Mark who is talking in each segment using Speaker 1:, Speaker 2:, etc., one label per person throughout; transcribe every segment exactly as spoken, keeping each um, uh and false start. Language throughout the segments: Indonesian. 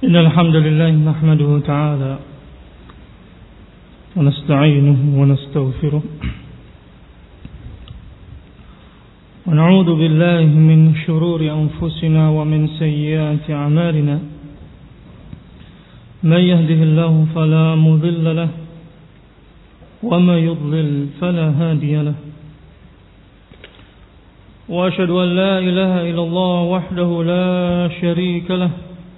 Speaker 1: إن الحمد لله نحمده تعالى ونستعينه ونستغفره ونعوذ بالله من شرور أنفسنا ومن سيئات أعمالنا من يهده الله فلا مضل له وما يضلل فلا هادي له وأشهد أن لا إله إلا الله وحده لا شريك له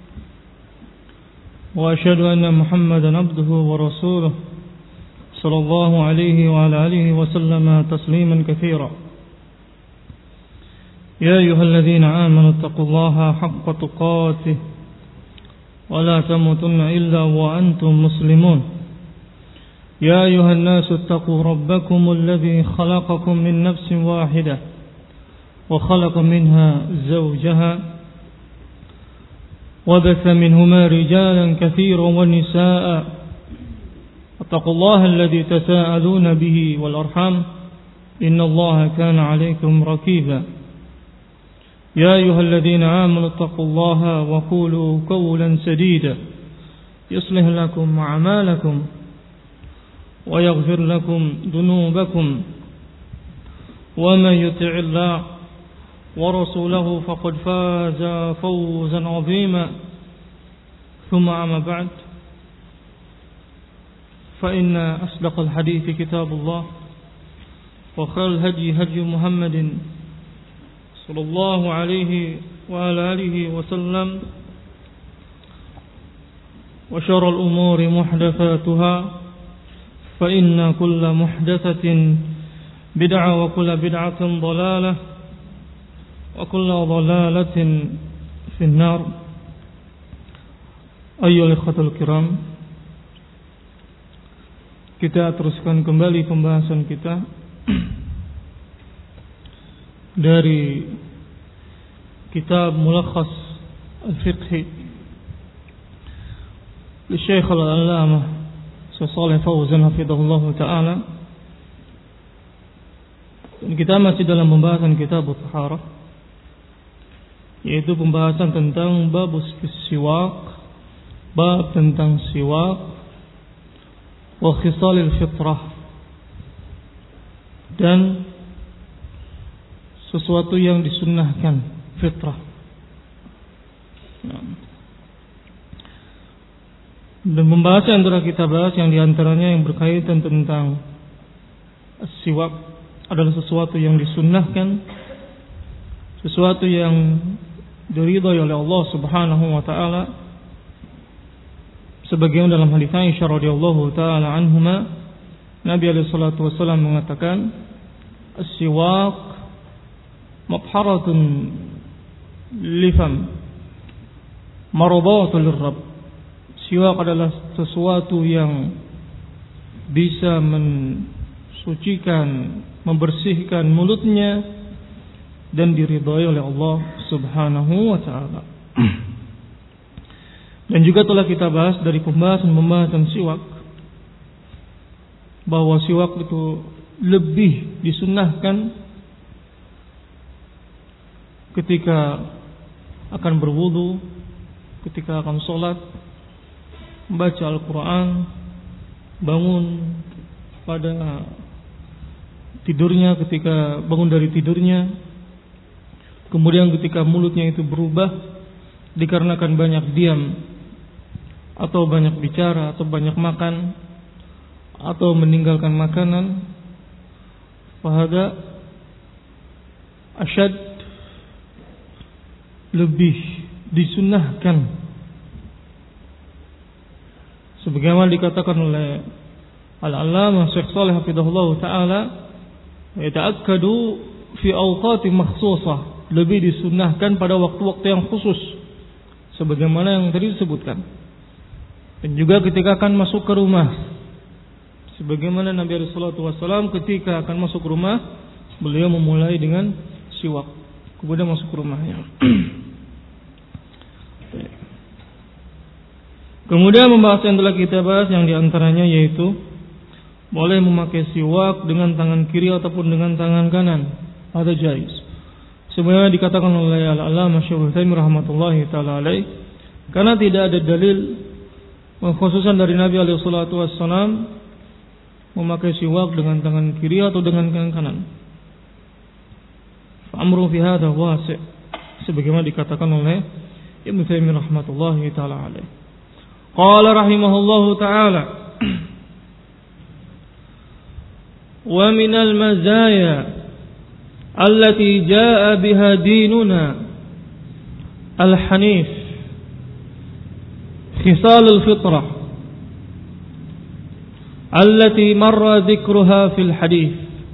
Speaker 1: وأشهد أن محمدا عبده ورسوله صلى الله عليه وعلى آله وسلم تسليما كثيرا يا أيها الذين آمنوا اتقوا الله حق تقاته ولا تموتن إلا وأنتم مسلمون يا أيها الناس اتقوا ربكم الذي خلقكم من نفس واحدة وخلق منها زوجها وبث منهما رجالا كثيرا ونساء اتقوا الله الذي تساءلون به والأرحام إن الله كان عليكم رقيبا يا أيها الذين آمنوا اتقوا الله وقولوا قولا سديدا يصلح لكم أعمالكم ويغفر لكم ذنوبكم ومن يطع الله ورسوله فقد فاز فوزا عظيما ثم أما بعد فإن أصدق الحديث كتاب الله وخير الهدي هدي محمد صلى الله عليه وعلى آله وسلم وشر الأمور محدثاتها فإن كل محدثة بدعة وكل بدعة ضلالة وكل ضلالة في النار. أيها الإخوة الكرام, kita teruskan kembali pembahasan kita dari kitab Mulakhas Al-Fiqhi li Syekh Al-Allamah Shalih Fauzan hafizahullah taala. Dan kita masih dalam pembahasan kitab At-Taharah, yaitu pembahasan tentang bab siwak, bab tentang siwak wa khisalil fitrah, dan sesuatu yang disunnahkan fitrah. Dan pembahasan antara kita bahas yang diantaranya yang berkaitan tentang siwak adalah sesuatu yang disunnahkan, sesuatu yang diridhai oleh Allah Subhanahu wa taala, sebagaimana dalam hadis Aisyah radhiyallahu taala anhuma, Nabi alaihi salatu wasallam mengatakan, as-siwak mabharatun lifam maradatul lirabb. Siwak adalah sesuatu yang bisa mensucikan, membersihkan mulutnya dan diridhai oleh Allah Subhanahu wa taala. Dan juga telah kita bahas dari pembahasan-pembahasan siwak bahwa siwak itu lebih disunnahkan ketika akan berwudu, ketika akan sholat, membaca Al-Quran, bangun pada tidurnya, ketika bangun dari tidurnya, kemudian ketika mulutnya itu berubah dikarenakan banyak diam atau banyak bicara atau banyak makan atau meninggalkan makanan, fahada asyad, lebih disunnahkan, sebagaimana dikatakan oleh Al-Allamah Syekh Shalih hafizahullah taala, yata'akkadu fi awqati makhsusah, lebih disunnahkan pada waktu-waktu yang khusus sebagaimana yang tadi disebutkan. Dan juga ketika akan masuk ke rumah, sebagaimana Nabi sallallahu alaihi wasallam ketika akan masuk ke rumah, beliau memulai dengan siwak, kemudian masuk ke rumahnya. Kemudian membahas yang telah kita bahas yang diantaranya yaitu boleh memakai siwak dengan tangan kiri ataupun dengan tangan kanan, ada jaiz. Sebenarnya dikatakan oleh Al-Allamah Syekh Utsaimin rahmatullahi taala alaih, Karena tidak ada dalil khususan dari Nabi alaihi salatu wassalam memakai siwak dengan tangan kiri atau dengan tangan kanan. Amru fi hadha wasi', sebagaimana dikatakan oleh Ibnu Taimiyah rahmatullahi taala alaih. Qala rahimahullahu taala wa minal mazaya allati jaa biha dinuna al-hanif khisal al-fitrah allati marra dzikruha fil hadis.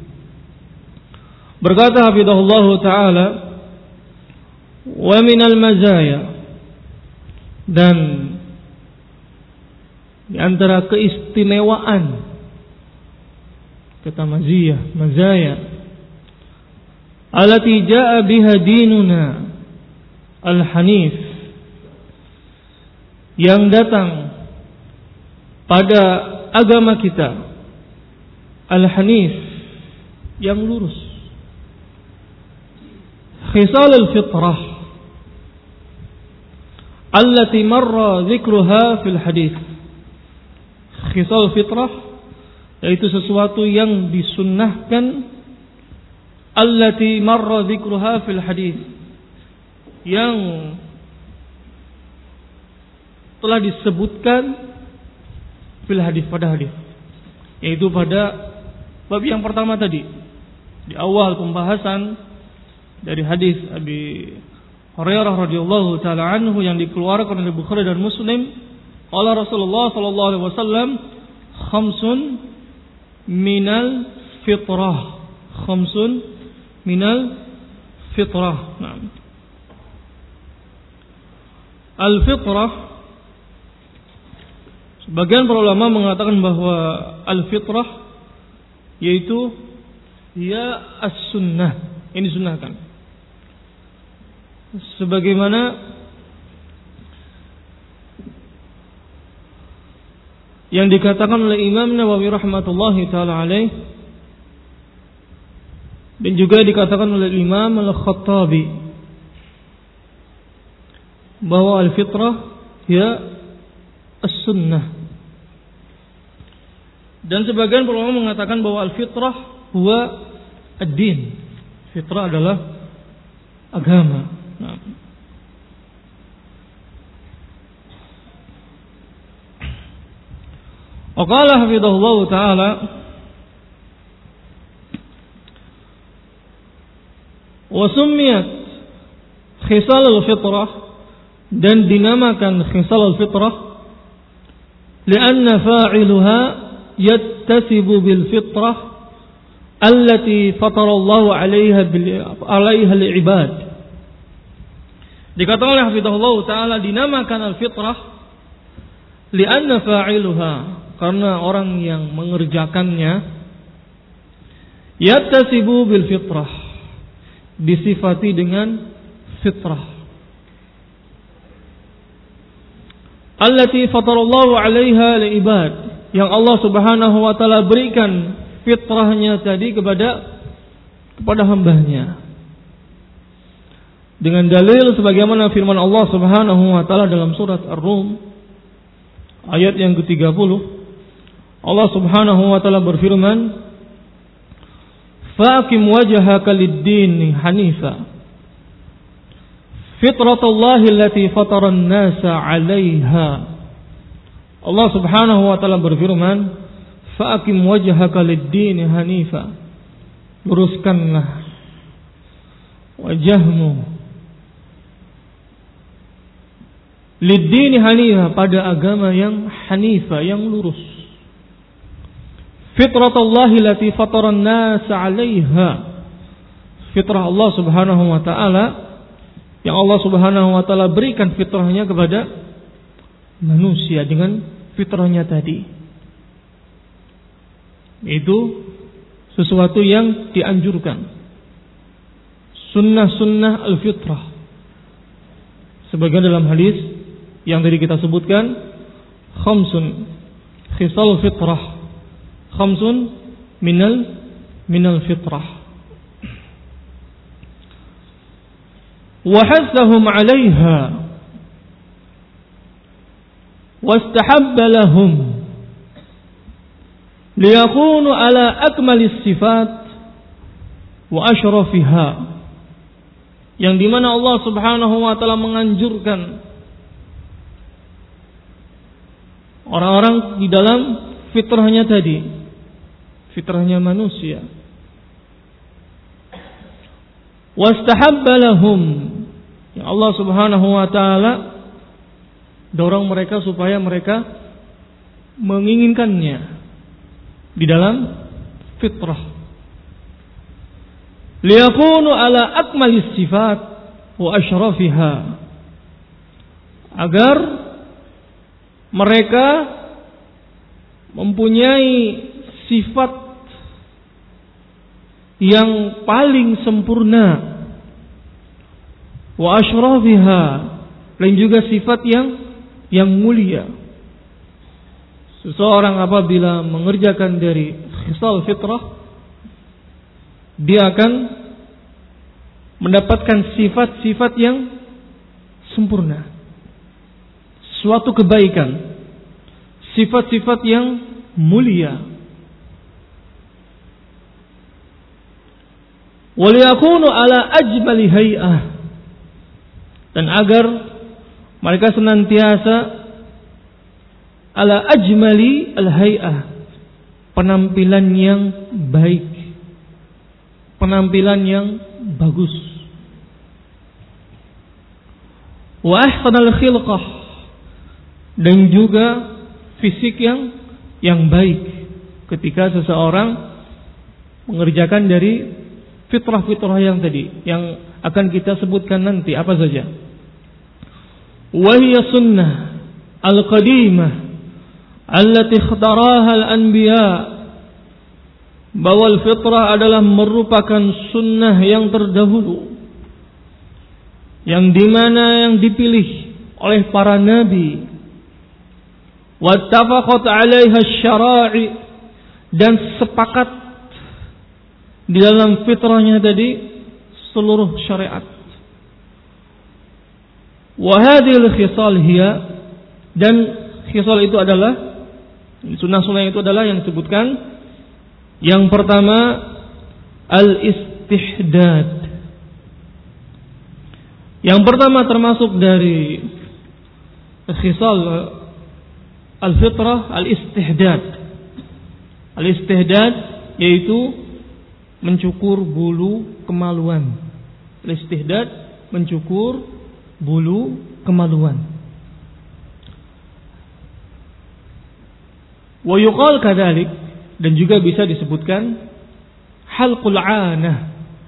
Speaker 1: Berkata hafizahullah taala, wa minal mazaya, dan di antara keistimewaan, kata maziyah, mazaya, allati jaa biha dinuna al-hanif, yang datang pada agama kita al-hanif, yang lurus. Khisal al-fitrah allati marra dzikruha fil hadis. Khisal fitrah yaitu sesuatu yang disunnahkan, allati marra dzikruha fil hadis, yang telah disebutkan fil hadis, pada hadis, yaitu pada bab yang pertama tadi, di awal pembahasan dari hadis Abi Hurairah radhiyallahu taala anhu yang dikeluarkan oleh Bukhari dan Muslim. Qala Rasulullah sallallahu alaihi wasallam, khamsun minal fitrah, khamsun minal fitrah. Nah, al-fitrah, sebagian para ulama mengatakan bahwa al-fitrah yaitu ya as-sunnah, ini sunnahkan. Sebagaimana yang dikatakan oleh Imam Nawawi rahmatullahi taala alaih, dan juga dikatakan oleh Imam Al-Khattabi, bahwa al-fitrah ya as-sunnah. Dan sebagian ulama mengatakan bahwa al-fitrah huwa ad-din. Fitrah adalah agama. Nah. Waqala hafidhahullah ta'ala, wa summiyat khisal al-fitrah, dan dinamakan khisal al-fitrah lianna fa'iluha yattasibu bil fitrah allati fatarallahu 'alaiha bil 'alaiha al-'ibad. Dikatakan oleh hafizahullah taala dinamakan al-fitrah lianna fa'iluha, karena orang yang mengerjakannya yattasibu bil fitrah, disifati dengan fitrah, allati fatarallahu 'alaiha al-'ibad, yang Allah Subhanahu wa taala berikan fitrahnya tadi kepada kepada hambanya, dengan dalil sebagaimana firman Allah Subhanahu wa taala dalam surat Ar-Rum ayat yang ketiga puluh. Allah Subhanahu wa taala berfirman, faqim wajhaka lid-din hanifa fitratallahi allati fatara an-nasa 'alaiha. Allah Subhanahu wa taala berfirman, faqim wajhaka lid-din hanifa, luruskanlah wajahmu lid-din hanifa, pada agama yang hanifa, yang lurus. Fitratallahi allati fatara an-nasa 'alaiha, fitrah Allah Subhanahu wa taala yang Allah Subhanahu wa taala berikan fitrahnya kepada manusia dengan fitrahnya tadi. Itu sesuatu yang dianjurkan, sunnah-sunnah al-fitrah, sebagian dalam hadis yang tadi kita sebutkan, khamsun khisal fitrah, khamsun minal minal fitrah, wa hasahum 'alaiha, wastahabba lahum liyakunu ala akmalis sifat wa asyrafiha, yang dimana Allah Subhanahu wa ta'ala menganjurkan orang-orang di dalam fitrahnya tadi, fitrahnya manusia. Wastahabba lahum, yang Allah Subhanahu wa ta'ala dorong mereka supaya mereka menginginkannya di dalam fitrah. Liyakunu ala akmalis sifat wa asyrafiha, agar mereka mempunyai sifat yang paling sempurna, wa asyrafiha, dan juga sifat yang yang mulia. Seseorang apabila mengerjakan dari khisal fitrah, dia akan mendapatkan sifat-sifat yang sempurna, suatu kebaikan, sifat-sifat yang mulia. Waliyakunu ala ajmali hay'ah, dan agar mereka senantiasa ala ajmali al-hay'ah, penampilan yang baik, penampilan yang bagus. Wa ahsanal khilqah, dan juga fisik yang yang baik ketika seseorang mengerjakan dari fitrah-fitrah yang tadi, yang akan kita sebutkan nanti apa saja. Wa hiya sunnah al-qadimah allati ikhtaraha al-anbiya, bahwa fitrah adalah merupakan sunnah yang terdahulu, yang dimana yang dipilih oleh para nabi. Wattafaqat 'alaiha asy-syara'i, dan sepakat di dalam fitrahnya tadi seluruh syariat. Wa hadhil khisal hiya, dan khisal itu adalah, sunnah-sunnah itu adalah yang disebutkan. Yang pertama, al-istihdad. Yang pertama termasuk dari khisal al-fitrah, al-istihdad. Al-istihdad yaitu mencukur bulu kemaluan. Al-istihdad, mencukur bulu kemaluan. Wa yuqal kadzalik, dan juga bisa disebutkan halqul 'anah.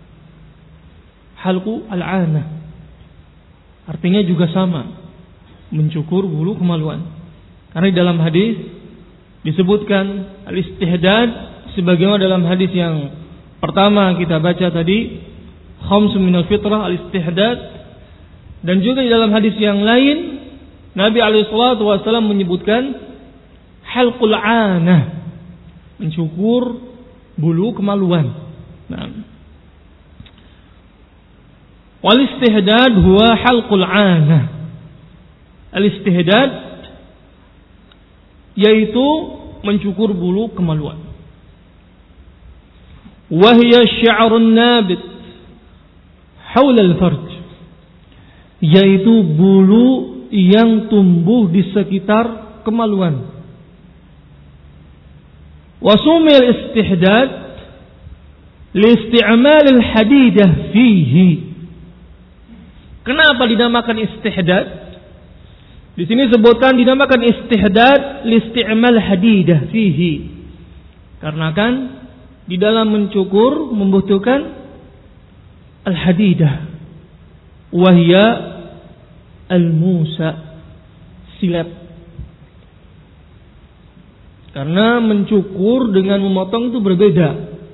Speaker 1: Halqu al-'anah artinya juga sama, mencukur bulu kemaluan. Karena di dalam hadis disebutkan al-istihdad, sebagaimana dalam hadis yang pertama kita baca tadi, khamsun minal fitrah al-istihdad, dan juga di dalam hadis yang lain Nabi alaihi salatu wasallam menyebutkan halqul 'anah, mencukur bulu kemaluan. Nah, wal istihdad huwa halqul 'anah. Al-istihdad yaitu mencukur bulu kemaluan. Wa hiya sya'run nabit haula al-farj, yaitu bulu yang tumbuh di sekitar kemaluan. Wasumil istihdad liisti'mal al-hadidah fihi. Kenapa dinamakan istihdad? Di sini sebutkan dinamakan istihdad liisti'mal hadidah fihi, karena kan di dalam mencukur membutuhkan al-hadidah, wahya al-musa, silet. Karena mencukur dengan memotong itu berbeda.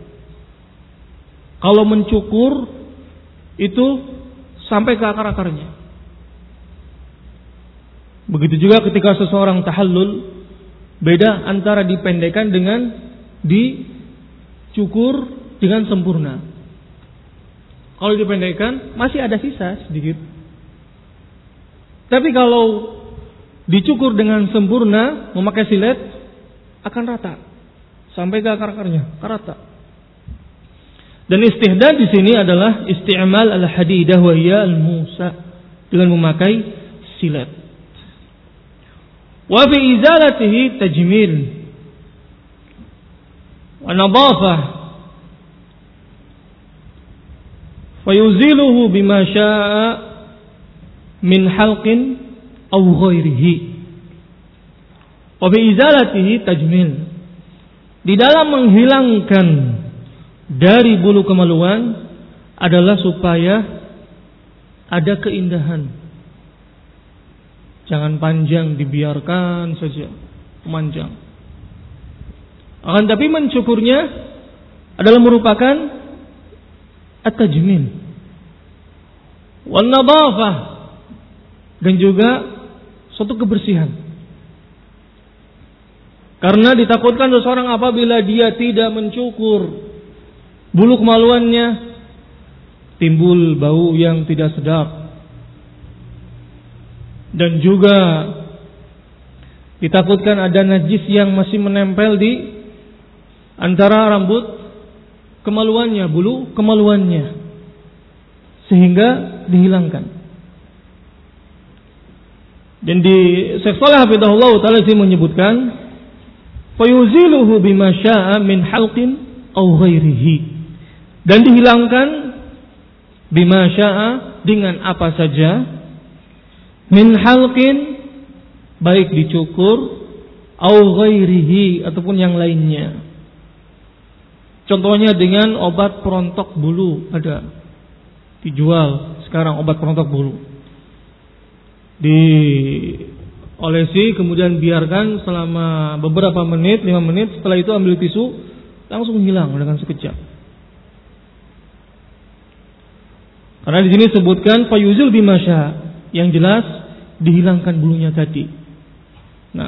Speaker 1: Kalau mencukur itu sampai ke akar-akarnya. Begitu juga ketika seseorang tahallul, beda antara dipendekkan dengan dicukur dengan sempurna. Kalau dipendekkan masih ada sisa sedikit. Tapi kalau dicukur dengan sempurna memakai silet akan rata sampai ke akar-akarnya, rata. Dan istihdad di sini adalah isti'mal al-hadidah wa hiya al-musa, dengan memakai silet. Wa fi izalatihi tajmil wa nadafah fa yuziluhu bima syaa min halqin aw ghairihi. Wa fi izalatihi tajmil, di dalam menghilangkan dari bulu kemaluan adalah supaya ada keindahan. Jangan panjang, dibiarkan saja memanjang. Akan tapi mencukurnya adalah merupakan at-tajmil wal nadafah, dan juga suatu kebersihan. Karena ditakutkan seseorang apabila dia tidak mencukur bulu kemaluannya, timbul bau yang tidak sedap. Dan juga ditakutkan ada najis yang masih menempel di antara rambut kemaluannya, bulu kemaluannya, sehingga dihilangkan. Dan di Syekh Shalih hafizahullah taala sini menyebutkan fayuziluhu bima syaa min halqin aw ghairihi, dan dihilangkan bima syaa dengan apa saja, min halqin baik dicukur, aw ghairihi ataupun yang lainnya. Contohnya dengan obat perontok bulu, ada dijual sekarang obat perontok bulu. Diolesi kemudian biarkan selama beberapa menit, lima menit, setelah itu ambil tisu, langsung hilang dengan sekejap. Karena di sini sebutkan fayuzul bimasya, yang jelas dihilangkan bulunya tadi. Nah,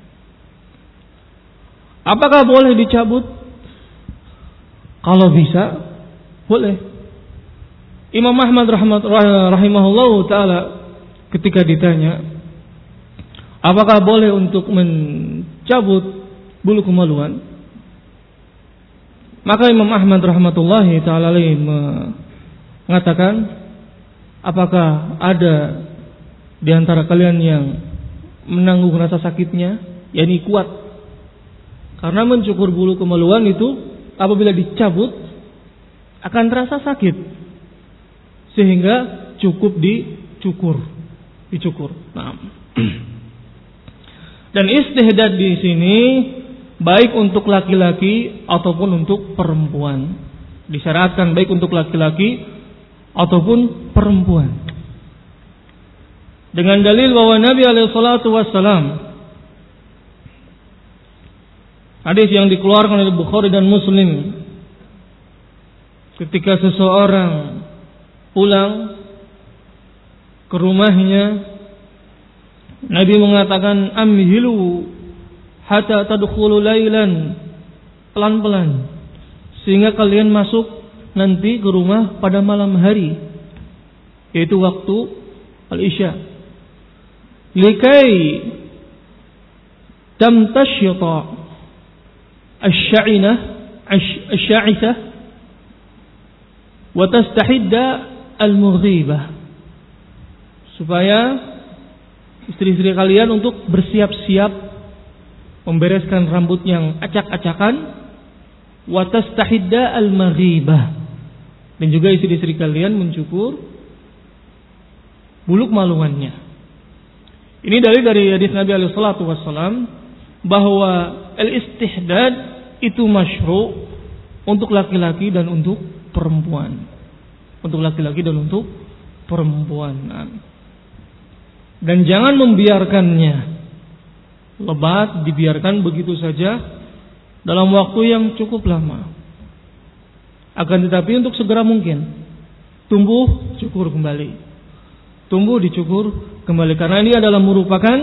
Speaker 1: apakah boleh dicabut? Kalau bisa, boleh. Imam Ahmad rahimahullahu taala ketika ditanya apakah boleh untuk mencabut bulu kemaluan, maka Imam Ahmad rahmatullahi taala alaihi mengatakan, apakah ada di antara kalian yang menanggung rasa sakitnya, yakni kuat? Karena mencukur bulu kemaluan itu apabila dicabut akan terasa sakit, sehingga cukup dicukur, dicukur. Nah, dan istihdad di sini baik untuk laki-laki ataupun untuk perempuan, disyaratkan baik untuk laki-laki ataupun perempuan. Dengan dalil bahwa Nabi alaihi salatu wassalam, hadis yang dikeluarkan oleh Bukhari dan Muslim, ketika seseorang pulang ke rumahnya, Nabi mengatakan amhilu hatta tadkhulu lailan, pelan-pelan sehingga kalian masuk nanti ke rumah pada malam hari, yaitu waktu al-isya, likai tamtashyita asy-sya'inah asy-sya'ithah wa tastahidda al-mughibah, supaya istri-istri kalian untuk bersiap-siap membereskan rambut yang acak-acakan, wa tastahidda al-mughibah, dan juga istri-istri kalian mencukur bulu kemaluannya. Ini dalil dari hadis Nabi alaihi salatu wassalam bahwa al-istihdad itu masyru' untuk laki-laki dan untuk perempuan. Untuk laki-laki dan untuk perempuan. Dan jangan membiarkannya lebat, dibiarkan begitu saja dalam waktu yang cukup lama. Akan tetapi untuk segera mungkin tumbuh, cukur kembali. Tumbuh, dicukur kembali, karena ini adalah merupakan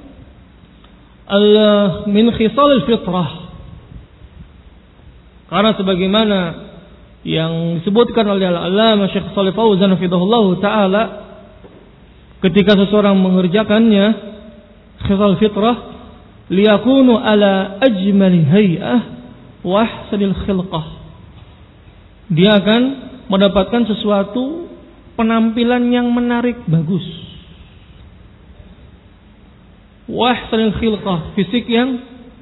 Speaker 1: al min khisalil fitrah. Karena sebagaimana yang disebutkan oleh Al-Allamah Syekh Shalih Fauzan hafizahullah taala, ketika seseorang mengerjakannya khisal fitrah liyakunu ala ajmali hay'ah wa ahsanil khilqah. Dia akan mendapatkan sesuatu penampilan yang menarik, bagus. Wa ahsanil khilqah, fisik yang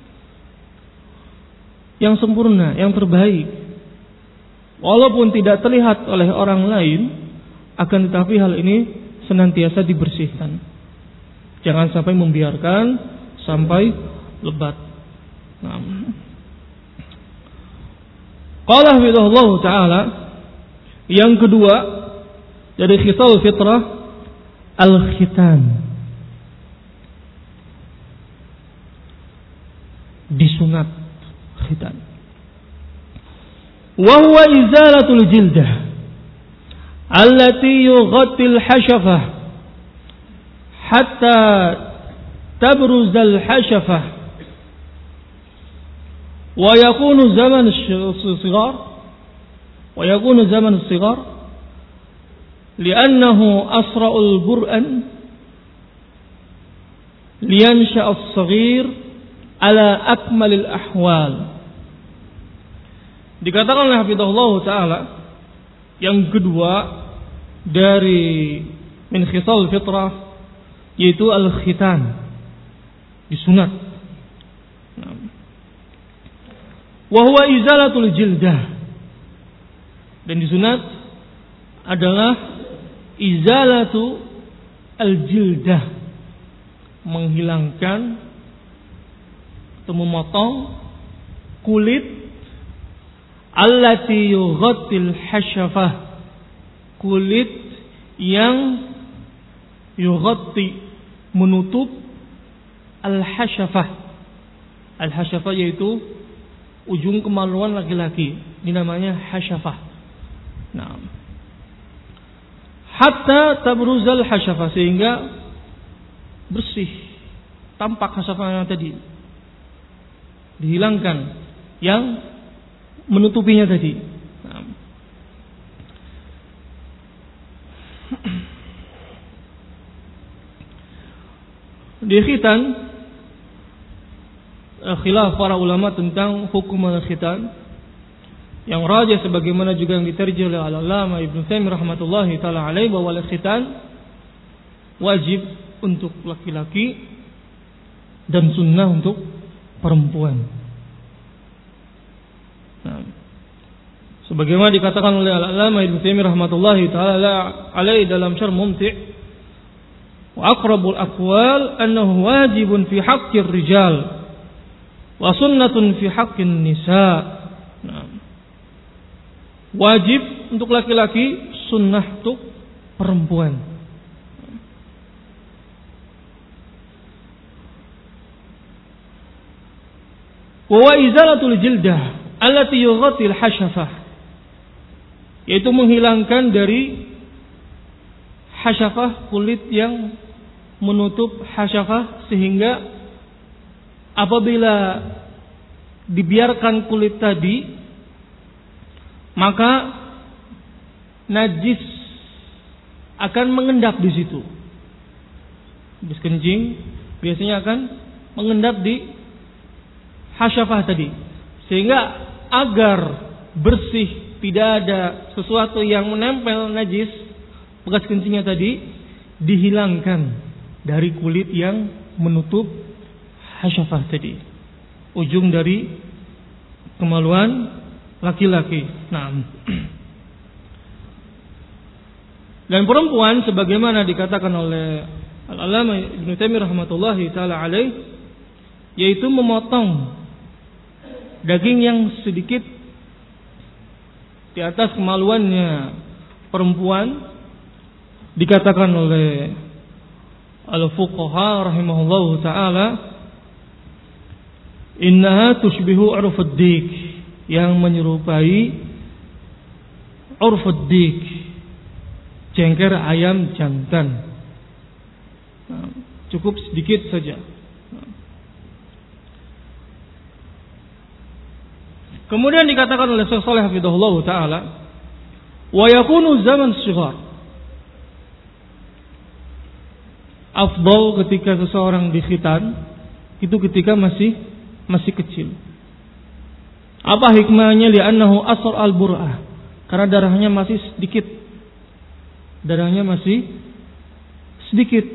Speaker 1: yang sempurna, yang terbaik. Walaupun tidak terlihat oleh orang lain, akan tetapi hal ini senantiasa dibersihkan. Jangan sampai membiarkan sampai lebat. Nah. Qala hafizahullah ta'ala, yang kedua dari khisal fitrah al-khitan, disunat khitan. Wa huwa izalatul jildah allati yughatti al-hashafah hatta tabruz al-hashafah ويكون زمن الصغار ويكون زمن الصغار لأنه أسرع البرء لينشأ الصغير على أكمل الأحوال. Dikatakan oleh hafizahullah ta'ala, yang kedua dari min khisal fitrah yaitu al-khitan, disunat. Wa huwa izalatul jildah, dan disunat adalah izalatu al-jildah, menghilangkan atau memotong kulit allati yughattil hashafah, kulit yang yughatti, menutup al-hashafah. Al-hashafah yaitu ujung kemaluan laki-laki, ini namanya hasyafah. Nah, hatta tabruzal hasyafah, sehingga bersih, tampak hasyafahnya tadi, dihilangkan yang menutupinya tadi. Nah. Di khitan khilaf para ulama tentang hukum al-khitan. Yang rajih sebagaimana juga yang diterjemah oleh Al-Allamah Ibnu Taimiyah rahmatullahi taala alaihi, bahwa al-khitan wajib untuk laki-laki dan sunnah untuk perempuan. Nah, sebagaimana dikatakan oleh Al-Allamah Ibnu Taimiyah rahmatullahi taala alaihi dalam Syarh Mumti', wa aqrabul aqwal annahu wajibun fi haqqir rijal wa sunnatun fi haqqin nisa. Nah, wajib untuk laki-laki, sunnah untuk perempuan. Wa izalatul jildah allati yughatti al-hashafah, yaitu menghilangkan dari hasyafah, kulit yang menutup hasyafah, sehingga apabila dibiarkan kulit tadi, maka najis akan mengendap di situ. Habis kencing biasanya akan mengendap di hasyafah tadi, sehingga agar bersih, tidak ada sesuatu yang menempel najis bekas kencingnya tadi, dihilangkan dari kulit yang menutup hasyafah tadi, ujung dari kemaluan laki-laki. Nah, dan perempuan sebagaimana dikatakan oleh Al-Allamah Ibnu Taimiyah rahmatullahi taala alaih, yaitu memotong daging yang sedikit di atas kemaluannya perempuan. Dikatakan oleh al-fuqaha rahimahullahu taala, innaha tushbihu urfud dik, yang menyerupai urfud dik, jengker ayam jantan. Nah, cukup sedikit saja. Nah. Kemudian dikatakan oleh Syekh Shalih hafizahullah taala, wa yakunu zaman shighar, afdal ketika seseorang dikhitan itu ketika masih masih kecil. Apa hikmahnya? Li'annahu asar al-bur'ah, karena darahnya masih sedikit. Darahnya masih sedikit.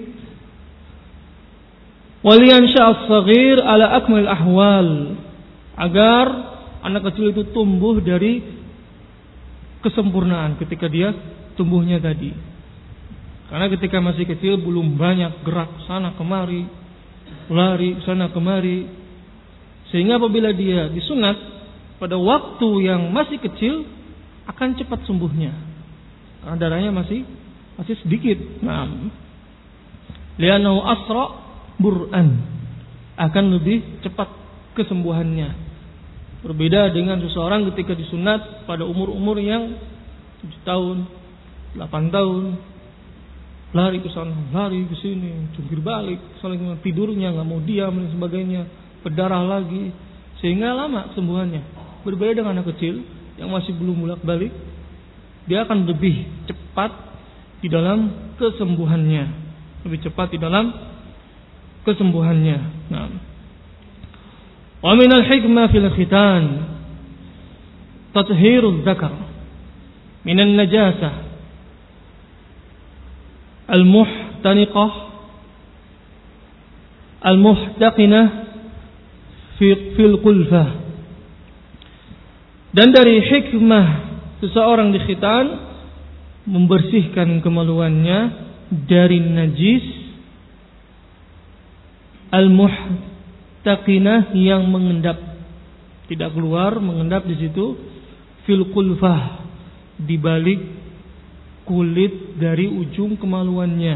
Speaker 1: Waliyansha as-saghir ala akmal ahwal, agar anak kecil itu tumbuh dari kesempurnaan ketika dia tumbuhnya tadi. Karena ketika masih kecil belum banyak gerak sana kemari, lari sana kemari, sehingga apabila dia disunat pada waktu yang masih kecil akan cepat sembuhnya, karena darahnya masih masih sedikit. Nah, li'annahu asra bur'an, akan lebih cepat kesembuhannya. Berbeda dengan seseorang ketika disunat pada umur-umur yang tujuh tahun, delapan tahun, lari ke sana, lari ke sini, jungkir balik, saling tidurnya nggak mau diam dan sebagainya, berdarah lagi, sehingga lama kesembuhannya. Berbeda dengan anak kecil yang masih belum bolak-balik, dia akan lebih cepat di dalam kesembuhannya, lebih cepat di dalam kesembuhannya. Nah, wa min al-hikmah fil khitan tathhiruz zakar min an-najasah al-muhtaniqah al-muhtaqinah fi fil qulfah. Dan dari hikmah seseorang dikhitan, membersihkan kemaluannya dari najis al-muhtaqinah, yang mengendap, tidak keluar, mengendap di situ, fil qulfah, di balik kulit dari ujung kemaluannya,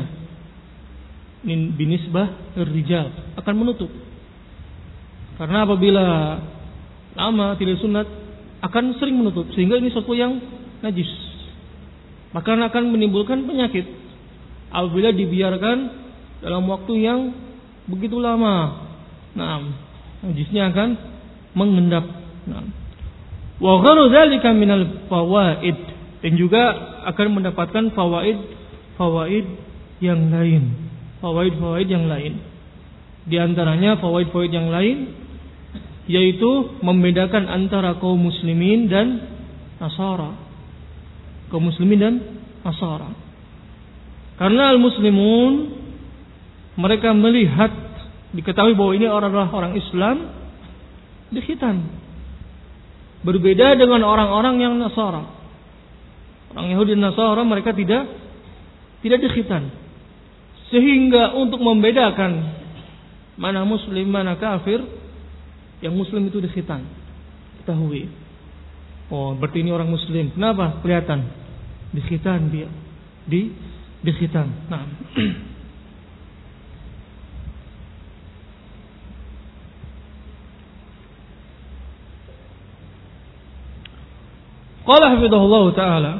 Speaker 1: binisbah rijal, akan menutup. Karena apabila lama tidak sunat akan sering menutup, sehingga ini sesuatu yang najis, maka akan menimbulkan penyakit apabila dibiarkan dalam waktu yang begitu lama. Nah, najisnya akan mengendap. Nah, wa ghairu dzalika minal fawaid, dan juga akan mendapatkan fawaid fawaid yang lain, fawaid fawaid yang lain. Di antaranya fawaid fawaid yang lain yaitu membedakan antara kaum muslimin dan Nasara. Kaum muslimin dan Nasara. Karena al-muslimun, mereka melihat, diketahui bahwa ini adalah orang Islam, dikhitan. Berbeda dengan orang-orang yang Nasara. Orang Yahudi dan Nasara, mereka tidak tidak dikhitan. Sehingga untuk membedakan mana muslim, mana kafir, yang muslim itu dikhitan. Ketahui, oh berarti ini orang muslim. Kenapa? Kelihatan dikhitan dia, di dikhitan. Nah, qala hafidhahullah ta'ala,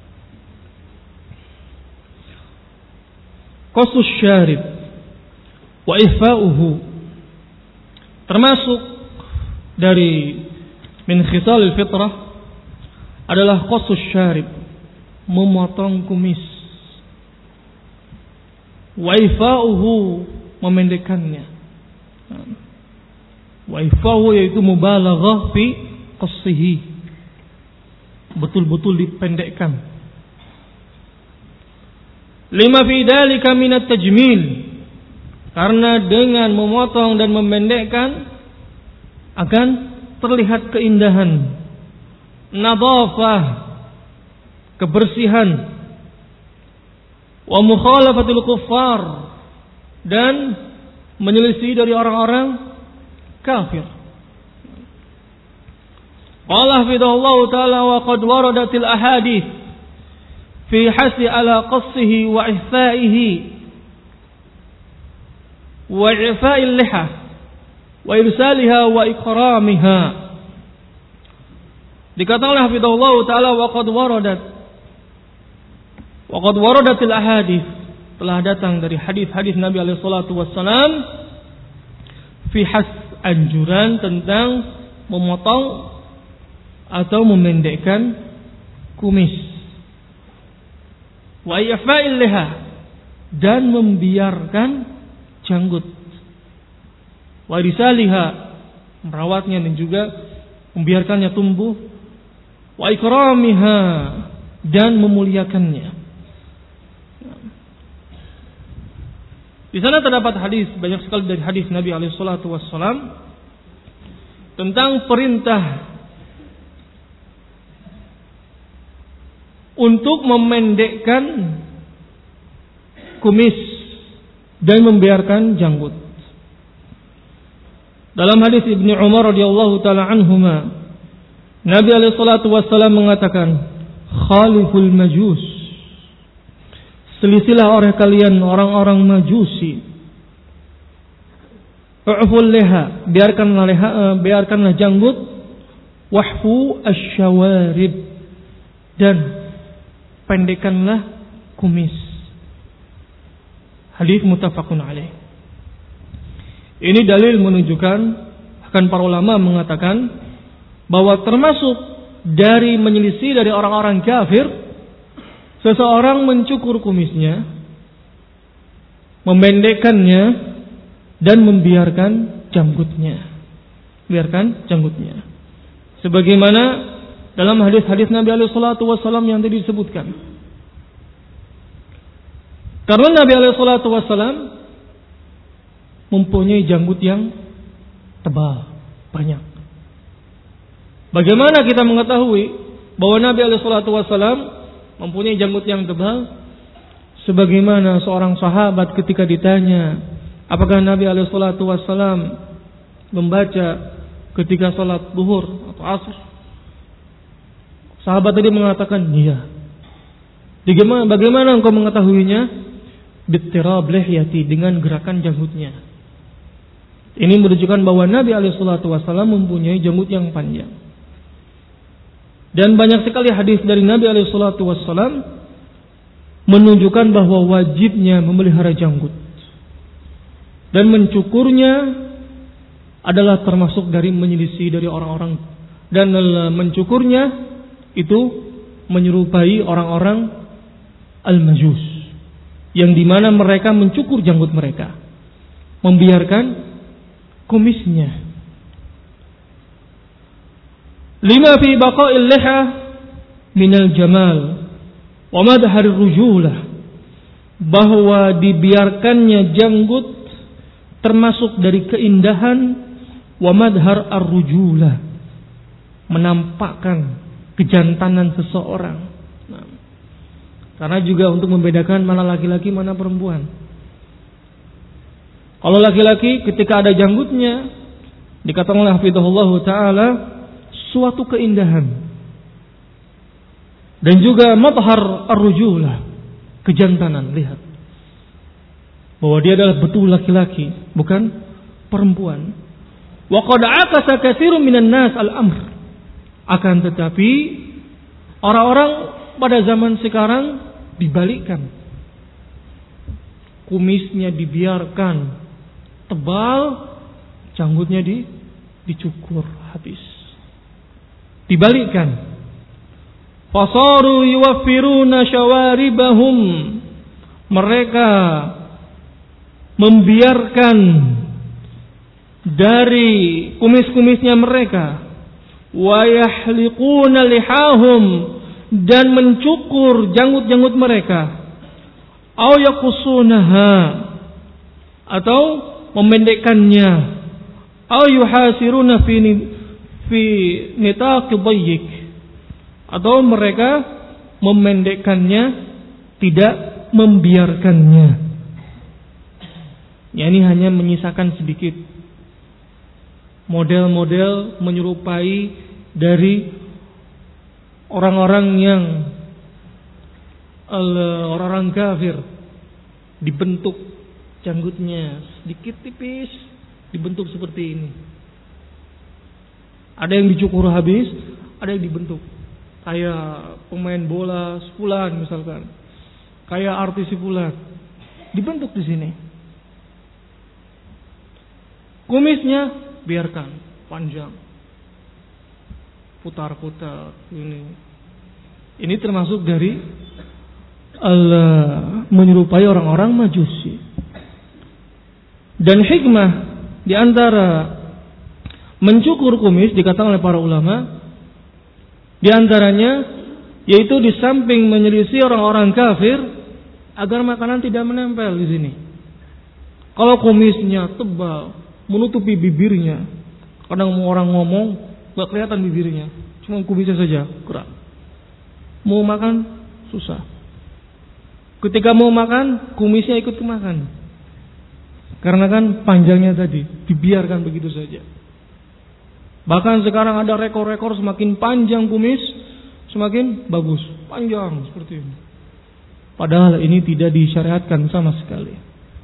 Speaker 1: qasus syarib wa ihfa'uhu, termasuk dari min khisalil fitrah adalah qasus syarib, memotong kumis, wa ifa'uhu, memendekkannya. Wa ifa'uhu yaitu mubalaghah fi qassihi, betul-betul dipendekkan. Lima fi dzalika minat tajmil, karena dengan memotong dan memendekkan akan terlihat keindahan, nadhafah, kebersihan, wa mukhalafatul kuffar, dan menyelisih dari orang-orang kafir. Qala hafidhahullahu ta'ala, wa qad waradatil ahadits fi hasi ala qassihi wa ihfa'ihi wa i'fa'il liha wa irsaliha wa ikramiha. Dikatakan oleh hafidhahullah ta'ala, wa qad waradat, wa qad waradatil ahadits, telah datang dari hadis-hadis Nabi alaihi salatu wassalam, fi has, anjuran tentang memotong atau memendekkan kumis, wa i'fa'il liha, dan membiarkan janggut. Wa risaliha, merawatnya dan juga membiarkannya tumbuh. Wa ikramiha, dan memuliakannya. Di sana terdapat hadis, banyak sekali dari hadis Nabi alaihi salatu wassalam tentang perintah untuk memendekkan kumis dan membiarkan janggut. Dalam hadis Ibnu Umar radhiyallahu taala anhuma, Nabi alaihi salatu wassalam mengatakan, "Khaliful majus." Selisilah oleh kalian orang-orang Majusi. U'ful liha, biarkanlah leha, biarkanlah janggut. Wahfu asyawarib, dan pendekkanlah kumis. Hadis muttafaqun alaih. Ini dalil menunjukkan, akan para ulama mengatakan bahwa termasuk dari menyelisih dari orang-orang kafir, seseorang mencukur kumisnya, memendekkannya, dan membiarkan janggutnya. Biarkan janggutnya. Sebagaimana dalam hadis-hadis Nabi alaihi salatu wassalam yang tadi disebutkan. Karena Nabi alaihi salatu wassalam mempunyai janggut yang tebal, banyak. Bagaimana kita mengetahui bahwa Nabi alaihi salatu wassalam mempunyai janggut yang tebal? Sebagaimana seorang sahabat ketika ditanya, apakah Nabi alaihi salatu wassalam membaca ketika salat zuhur atau asar? Sahabat tadi mengatakan, iya. Bagaimana, bagaimana engkau mengetahuinya? Bittirab lihyati, dengan gerakan janggutnya. Ini menunjukkan bahwa Nabi alaihi salatu wassalam mempunyai janggut yang panjang. Dan banyak sekali hadis dari Nabi alaihi salatu wassalam menunjukkan bahwa wajibnya memelihara janggut. Dan mencukurnya adalah termasuk dari menyelisih dari orang-orang. Dan mencukurnya itu menyerupai orang-orang al-majus, yang dimana mereka mencukur janggut mereka, membiarkan kumisnya. Lima fi baqa'il liha minal jamal wa madhar rujulah, bahwa dibiarkannya janggut termasuk dari keindahan, wa madhar ar-rujulah, menampakkan kejantanan seseorang. Nah, karena juga untuk membedakan mana laki-laki mana perempuan. Kalau laki-laki ketika ada janggutnya, dikatakan oleh hafizahullah taala, suatu keindahan. Dan juga madhar ar-rujulah, kejantanan, lihat bahwa dia adalah betul laki-laki, bukan perempuan. Wa qad akasa katsirun minan nas al-amr. Akan tetapi orang-orang pada zaman sekarang dibalikkan. Kumisnya dibiarkan tebal, janggutnya di dicukur habis. Dibalikkan. Fasaru yuwaffiruna syawaribahum. Mereka membiarkan dari kumis-kumisnya mereka. Wa yahliquna lihahum, dan mencukur janggut-janggut mereka. Au yaqusunaha, atau memendekkannya. Au yuhasiruna fi fi nitaq dayyiq, atau mereka memendekkannya, tidak membiarkannya. Ya, ini hanya menyisakan sedikit model-model menyerupai dari orang-orang yang orang-orang kafir, dibentuk janggutnya sedikit tipis, dibentuk seperti ini. Ada yang dicukur habis, ada yang dibentuk kayak pemain bola sepulan misalkan, kayak artis sepulan, dibentuk di sini. Kumisnya biarkan panjang, putar-putar ini. Ini termasuk dari Allah menyerupai orang-orang Majusi. Dan hikmah di antara mencukur kumis dikatakan oleh para ulama, di antaranya yaitu di samping menyelisih orang-orang kafir agar makanan tidak menempel di sini. Kalau kumisnya tebal menutupi bibirnya, kadang orang ngomong gak kelihatan bibirnya, cuma kumisnya saja gerak. Mau makan susah. Ketika mau makan kumisnya ikut kemakan, karena kan panjangnya tadi dibiarkan begitu saja. Bahkan sekarang ada rekor-rekor, semakin panjang kumis semakin bagus, panjang seperti ini. Padahal ini tidak disyariatkan sama sekali.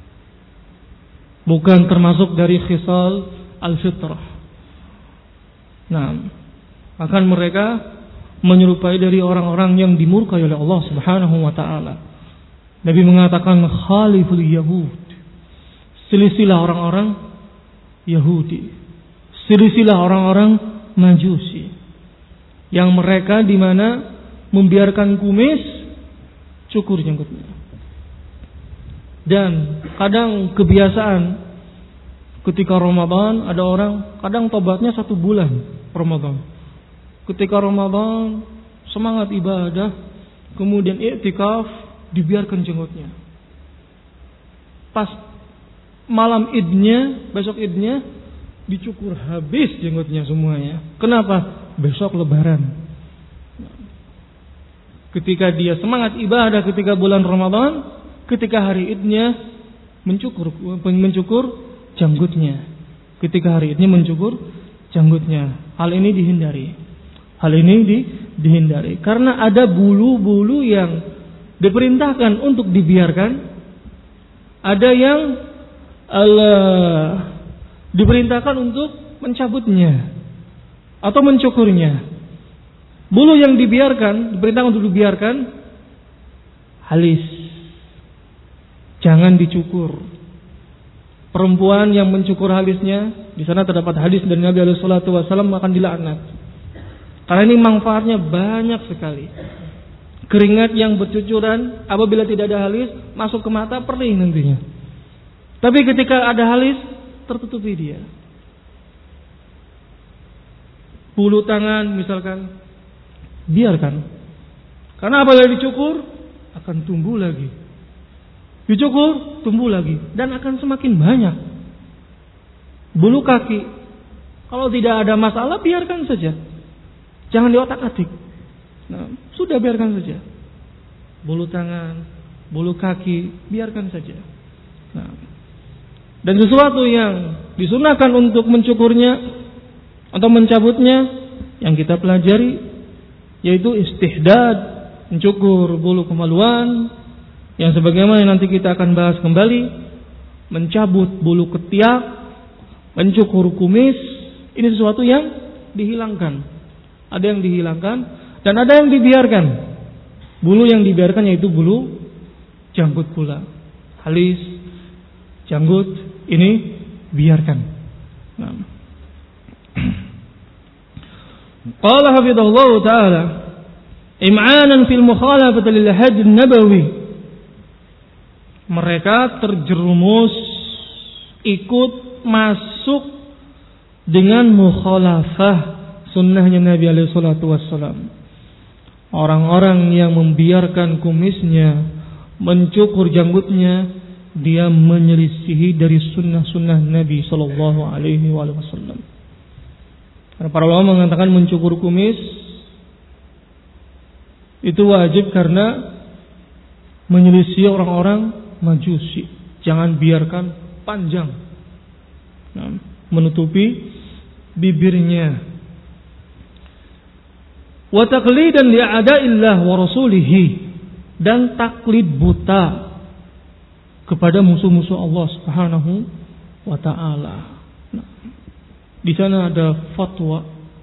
Speaker 1: Bukan termasuk dari khisal al-fitrah. Nah, akan mereka menyerupai dari orang-orang yang dimurkai oleh Allah Subhanahu wa taala. Nabi mengatakan khaliful yahud. Selisilah orang-orang Yahudi. Selisilah orang-orang Majusi. Yang mereka di mana membiarkan kumis, cukur jenggotnya. Dan kadang kebiasaan ketika Ramadan ada orang kadang tobatnya satu bulan Ramadan. Ketika Ramadan semangat ibadah, kemudian i'tikaf dibiarkan jenggotnya. Pas malam idnya, besok idnya dicukur habis jenggotnya semuanya. Kenapa? Besok lebaran. Ketika dia semangat ibadah ketika bulan Ramadan, ketika hari idnya mencukur mencukur janggutnya. Ketika hari idnya mencukur janggutnya. Hal ini dihindari. Hal ini di, dihindari karena ada bulu-bulu yang diperintahkan untuk dibiarkan, ada yang Allah diperintahkan untuk mencabutnya atau mencukurnya. Bulu yang dibiarkan, diperintahkan untuk dibiarkan, halis, jangan dicukur. Perempuan yang mencukur halisnya, di sana terdapat hadis dari Nabi alaihi salatu wasallam akan dilaknat. Karena ini manfaatnya banyak sekali. Keringat yang bercucuran apabila tidak ada halis masuk ke mata perih nantinya. Tapi ketika ada halis tertutupi dia. Bulu tangan misalkan biarkan. Karena apabila dicukur akan tumbuh lagi. Dicukur tumbuh lagi dan akan semakin banyak. Bulu kaki kalau tidak ada masalah biarkan saja. Jangan diotak-atik. Nah, sudah biarkan saja. Bulu tangan, bulu kaki, biarkan saja. Nah, dan sesuatu yang disunahkan untuk mencukurnya atau mencabutnya yang kita pelajari yaitu istihdad, mencukur bulu kemaluan, yang sebagaimana nanti kita akan bahas kembali, mencabut bulu ketiak, mencukur kumis, ini sesuatu yang dihilangkan. Ada yang dihilangkan dan ada yang dibiarkan. Bulu yang dibiarkan yaitu bulu janggut pula. Halis, janggut ini biarkan. Nah. Qala hafidhahullah ta'ala im'anan fil mukhalafati lil hadj an-nabawi. Mereka terjerumus ikut masuk dengan mukhalafah sunnahnya Nabi alaihi salatu wassalam. Orang-orang yang membiarkan kumisnya, mencukur janggutnya, dia menyelisihi dari sunnah-sunnah Nabi sallallahu alaihi wasallam. Para ulama mengatakan mencukur kumis itu wajib karena menyelisihi orang-orang Majusi. Jangan biarkan panjang, nah, menutupi bibirnya. Wa taqlidan li a'da'illah wa rasulihi, dan taklid buta kepada musuh-musuh Allah Subhanahu wa taala. Nah, di sana ada fatwa.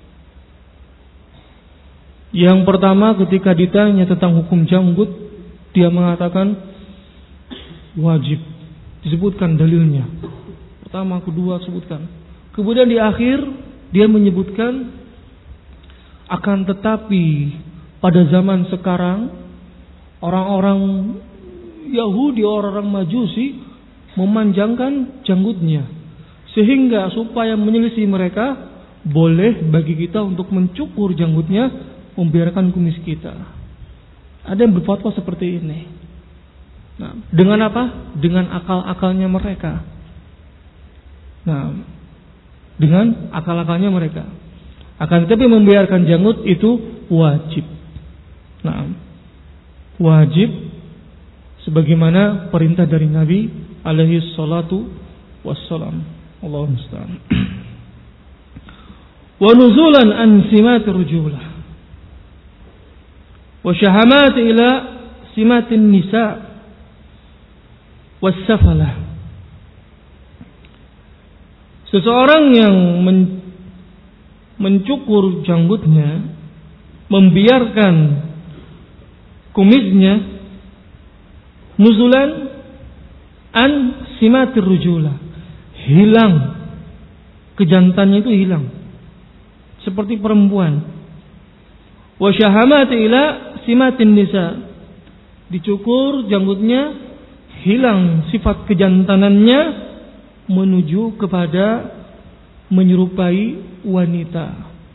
Speaker 1: Yang pertama ketika ditanya tentang hukum janggut, dia mengatakan wajib. Disebutkan dalilnya. Pertama, kedua sebutkan. Kemudian di akhir dia menyebutkan akan tetapi pada zaman sekarang orang-orang Yahudi, orang-orang Majusi memanjangkan janggutnya, sehingga supaya menyelisih mereka, boleh bagi kita untuk mencukur janggutnya, membiarkan kumis kita. Ada yang berfatwa seperti ini. Nah, dengan apa? Dengan akal-akalnya mereka. Nah, dengan akal-akalnya mereka. Akan tetapi membiarkan janggut itu wajib. Nah, wajib sebagaimana perintah dari Nabi alaihi salatu wassalam. Allahu musta'an. Wa nuzulan an simat rujulah wa syahamat ila simatin nisa was-safalah. Seseorang yang men- mencukur janggutnya, membiarkan kumisnya, nuzulan an simatir rujulah, hilang kejantannya, itu hilang seperti perempuan. Wa syahamat ila simatin nisa, dicukur janggutnya, hilang sifat kejantanannya, menuju kepada menyerupai wanita.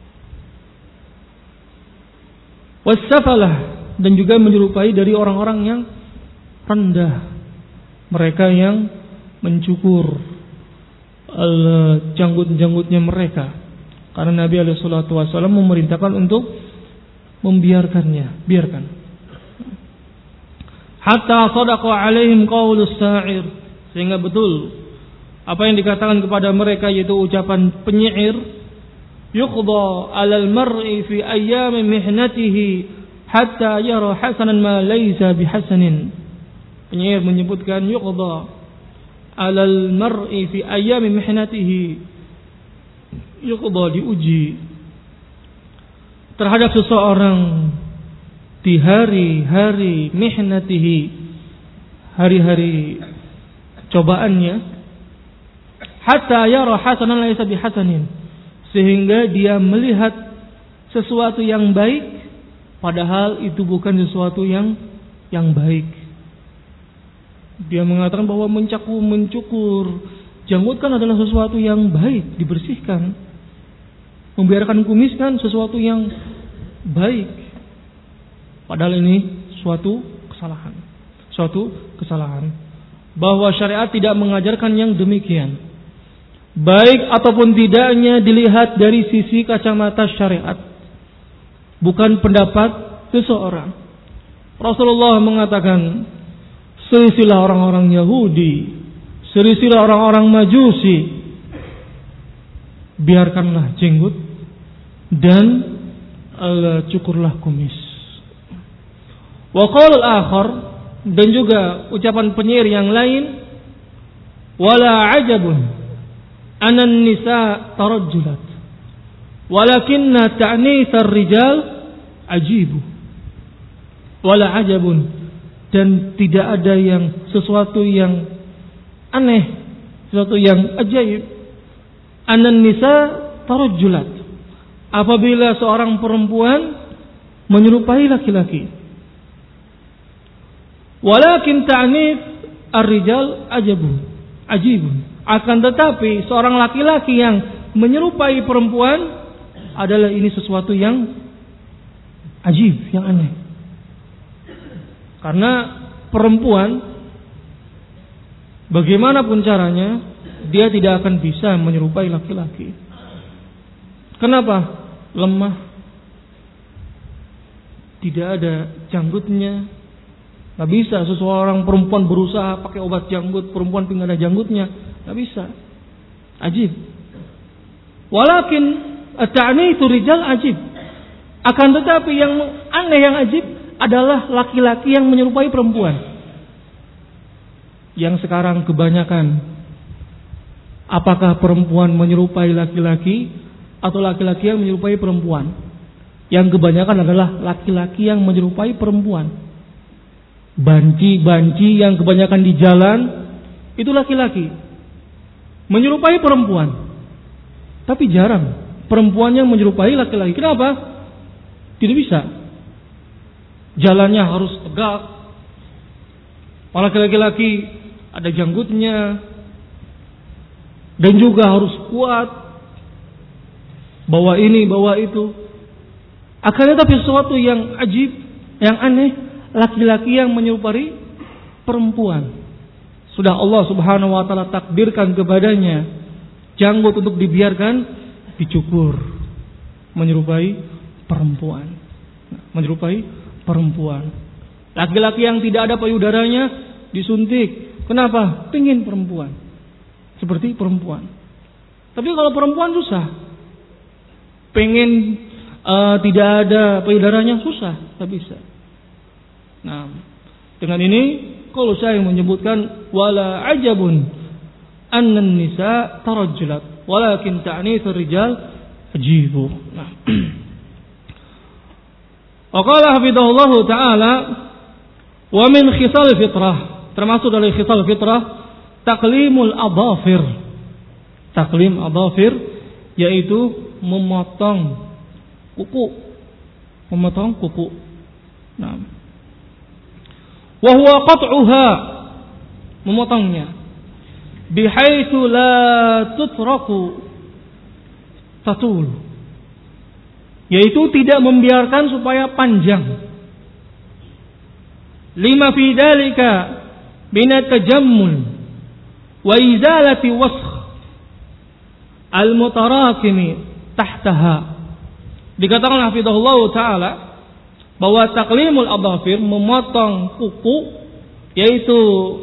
Speaker 1: Was-safalah, dan juga menyerupai dari orang-orang yang rendah, mereka yang mencukur janggut-janggutnya mereka, karena Nabi alaihi salatu wasallam memerintahkan untuk membiarkannya, biarkan. Hatta sadaqa alaihim qaulus sa'ir, sehingga betul apa yang dikatakan kepada mereka, yaitu ucapan penyair, yuqda 'alal mar'i fi ayyami mihnatihi hatta yara hasanan ma laysa bihasanin. Penyair menyebutkan yuqda 'alal mar'i fi ayyami mihnatihi, yuqda, diuji terhadap seseorang di hari-hari mihnatihi, hari-hari cobaannya, hatta yara hasanan laysa bihasanin, sehingga dia melihat sesuatu yang baik padahal itu bukan sesuatu yang yang baik. Dia mengatakan bahwa mencakur, mencukur janggut kan adalah sesuatu yang baik, dibersihkan. Membiarkan kumis kan sesuatu yang baik, padahal ini suatu kesalahan. Suatu kesalahan. Bahwa syariat tidak mengajarkan yang demikian. Baik ataupun tidaknya dilihat dari sisi kacamata syariat, bukan pendapat seseorang. Rasulullah mengatakan, selisilah orang-orang Yahudi, selisilah orang-orang Majusi, biarkanlah jenggut dan uh, cukurlah kumis. Wa qaul akhar, dan juga ucapan penyair yang lain, wala ajabun anan nisa tarajjulat walakinna ta'nitsar rijal ajibu. Wala ajabun, dan tidak ada yang sesuatu yang aneh, sesuatu yang ajaib, anan nisa tarajjulat, apabila seorang perempuan menyerupai laki-laki. Walakin ta'nits ar-rijal ajabun, ajibun. Akan tetapi seorang laki-laki yang menyerupai perempuan adalah ini sesuatu yang ajib, yang aneh. Karena perempuan bagaimanapun caranya dia tidak akan bisa menyerupai laki-laki. Kenapa? Lemah, tidak ada janggutnya. Gak bisa seseorang perempuan berusaha pakai obat janggut, perempuan tinggal ada janggutnya, gak bisa. Ajib. Walakin at-ta'nitsu rijal ajib. Akan tetapi yang aneh, yang ajib adalah laki-laki yang menyerupai perempuan. Yang sekarang kebanyakan, apakah perempuan menyerupai laki-laki atau laki-laki yang menyerupai perempuan? Yang kebanyakan adalah laki-laki yang menyerupai perempuan. Banci-banci yang kebanyakan di jalan itu laki-laki menyerupai perempuan, tapi jarang perempuan yang menyerupai laki-laki. Kenapa? Tidak bisa. Jalannya harus tegak, Malah laki-laki ada janggutnya dan juga harus kuat, bawa ini, bawa itu. Akan tetapi sesuatu yang ajib, yang aneh, laki-laki yang menyerupai perempuan. Sudah Allah Subhanahu wa taala takdirkan kepadanya janggut untuk dibiarkan dicukur, menyerupai perempuan. Menyerupai perempuan. Laki-laki yang tidak ada payudaranya disuntik. Kenapa? Pengen perempuan. Seperti perempuan. Tapi kalau perempuan susah. Pengen uh, tidak ada payudaranya susah, tak bisa. Nah, dengan ini kalau saya menyebutkan wala ajabun annan nisa tarajjalat walakin ta'nitsur rijal ajibu. Nah. Wa qala hafidhahullahu ta'ala wa min khisal fitrah, termasuk dari khisal fitrah taklimul adhafir. Taklim adhafir yaitu memotong kuku, memotong kuku. Nah, wa huwa qat'uha, memotongnya, bihaitsu la tutraku tatul, yaitu tidak membiarkan supaya panjang. Lima fi dzalika min at-tajammul wa izalati wasakh al-mutarakimi tahtaha. Dikatakan hafizahullah taala bahwa taklimul adhafir, memotong kuku, yaitu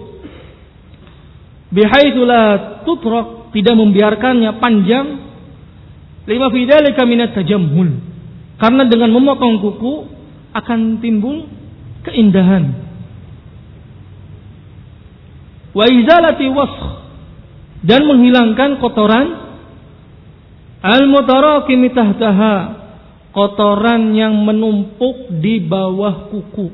Speaker 1: bihaitsu la tutrak, tidak membiarkannya panjang. Lima fi dzalika min at-tajammul, karena dengan memotong kuku akan timbul keindahan. Wa izalati wasakh, dan menghilangkan kotoran, al-mutarakimi tahtaha, kotoran yang menumpuk di bawah kuku.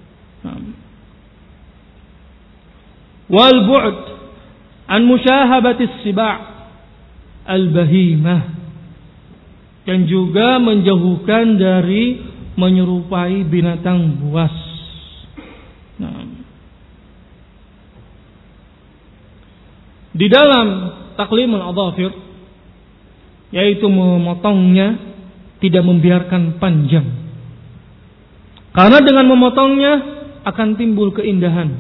Speaker 1: Wal bu'd an musyahabatis siba' al-bahimah, dan juga menjauhkan dari menyerupai binatang buas. Nah, di dalam taklimul adhafir, yaitu memotongnya, tidak membiarkan panjang. Karena dengan memotongnya akan timbul keindahan.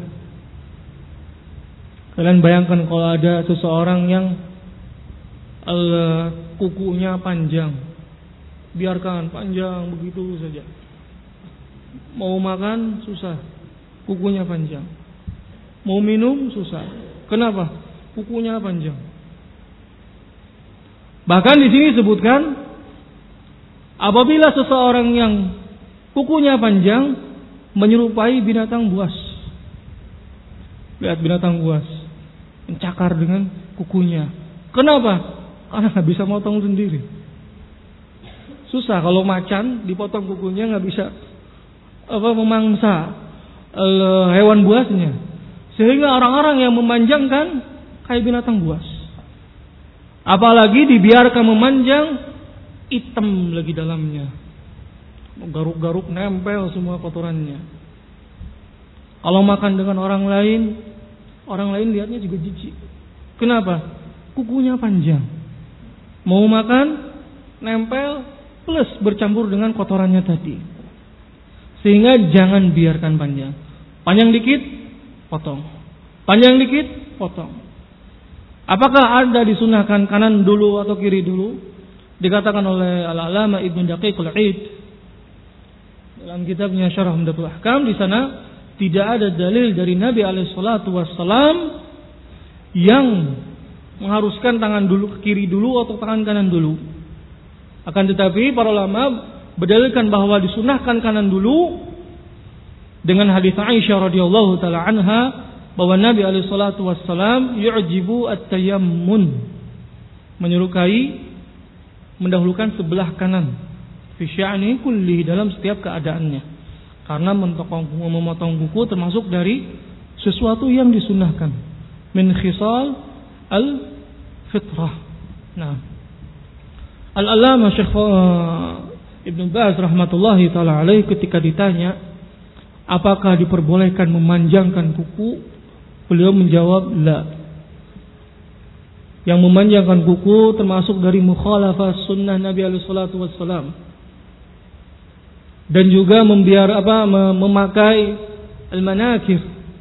Speaker 1: Kalian bayangkan kalau ada seseorang yang uh, kukunya panjang, biarkan panjang begitu saja. Mau makan susah, kukunya panjang. Mau minum susah. Kenapa? Kukunya panjang. Bahkan di sini disebutkan apabila seseorang yang kukunya panjang menyerupai binatang buas. Lihat binatang buas mencakar dengan kukunya. Kenapa? Karena nggak bisa motong sendiri. Susah kalau macan dipotong kukunya, nggak bisa apa memangsa uh, hewan buasnya. Sehingga orang-orang yang memanjangkan kayak binatang buas. Apalagi dibiarkan memanjang, hitam lagi dalamnya, garuk-garuk nempel semua kotorannya. Kalau makan dengan orang lain, orang lain lihatnya juga jijik. Kenapa? Kukunya panjang. Mau makan, nempel, plus bercampur dengan kotorannya tadi. Sehingga jangan biarkan panjang. Panjang dikit, potong. Panjang dikit, potong. Apakah ada disunahkan kanan dulu atau kiri dulu? Dikatakan oleh Al-Alama Ibnu Daqiq Al-Id dalam kitabnya Syarah Umdatul Ahkam, di sana tidak ada dalil dari Nabi alaihi salatu wassalam yang mengharuskan tangan dulu ke kiri dulu atau tangan kanan dulu. Akan tetapi para ulama berdalilkan bahwa disunahkan kanan dulu dengan hadis Aisyah radhiyallahu taala anha bahwa Nabi alaihi salatu wassalam yu'jibu at-tayammun, menyerukai mendahulukan sebelah kanan fi sya'ni kulli, dalam setiap keadaannya. Karena memotong kuku termasuk dari sesuatu yang disunahkan min khisal al-fitrah. Nah, Al-Allamah Syekh Ibnu Baz rahmatullahi taala alaih ketika ditanya apakah diperbolehkan memanjangkan kuku? Beliau menjawab, la. Yang memanjangkan kuku termasuk dari mukhalafah sunnah Nabi alaihi salatu wassalam. Dan juga membiar apa memakai al-manakir.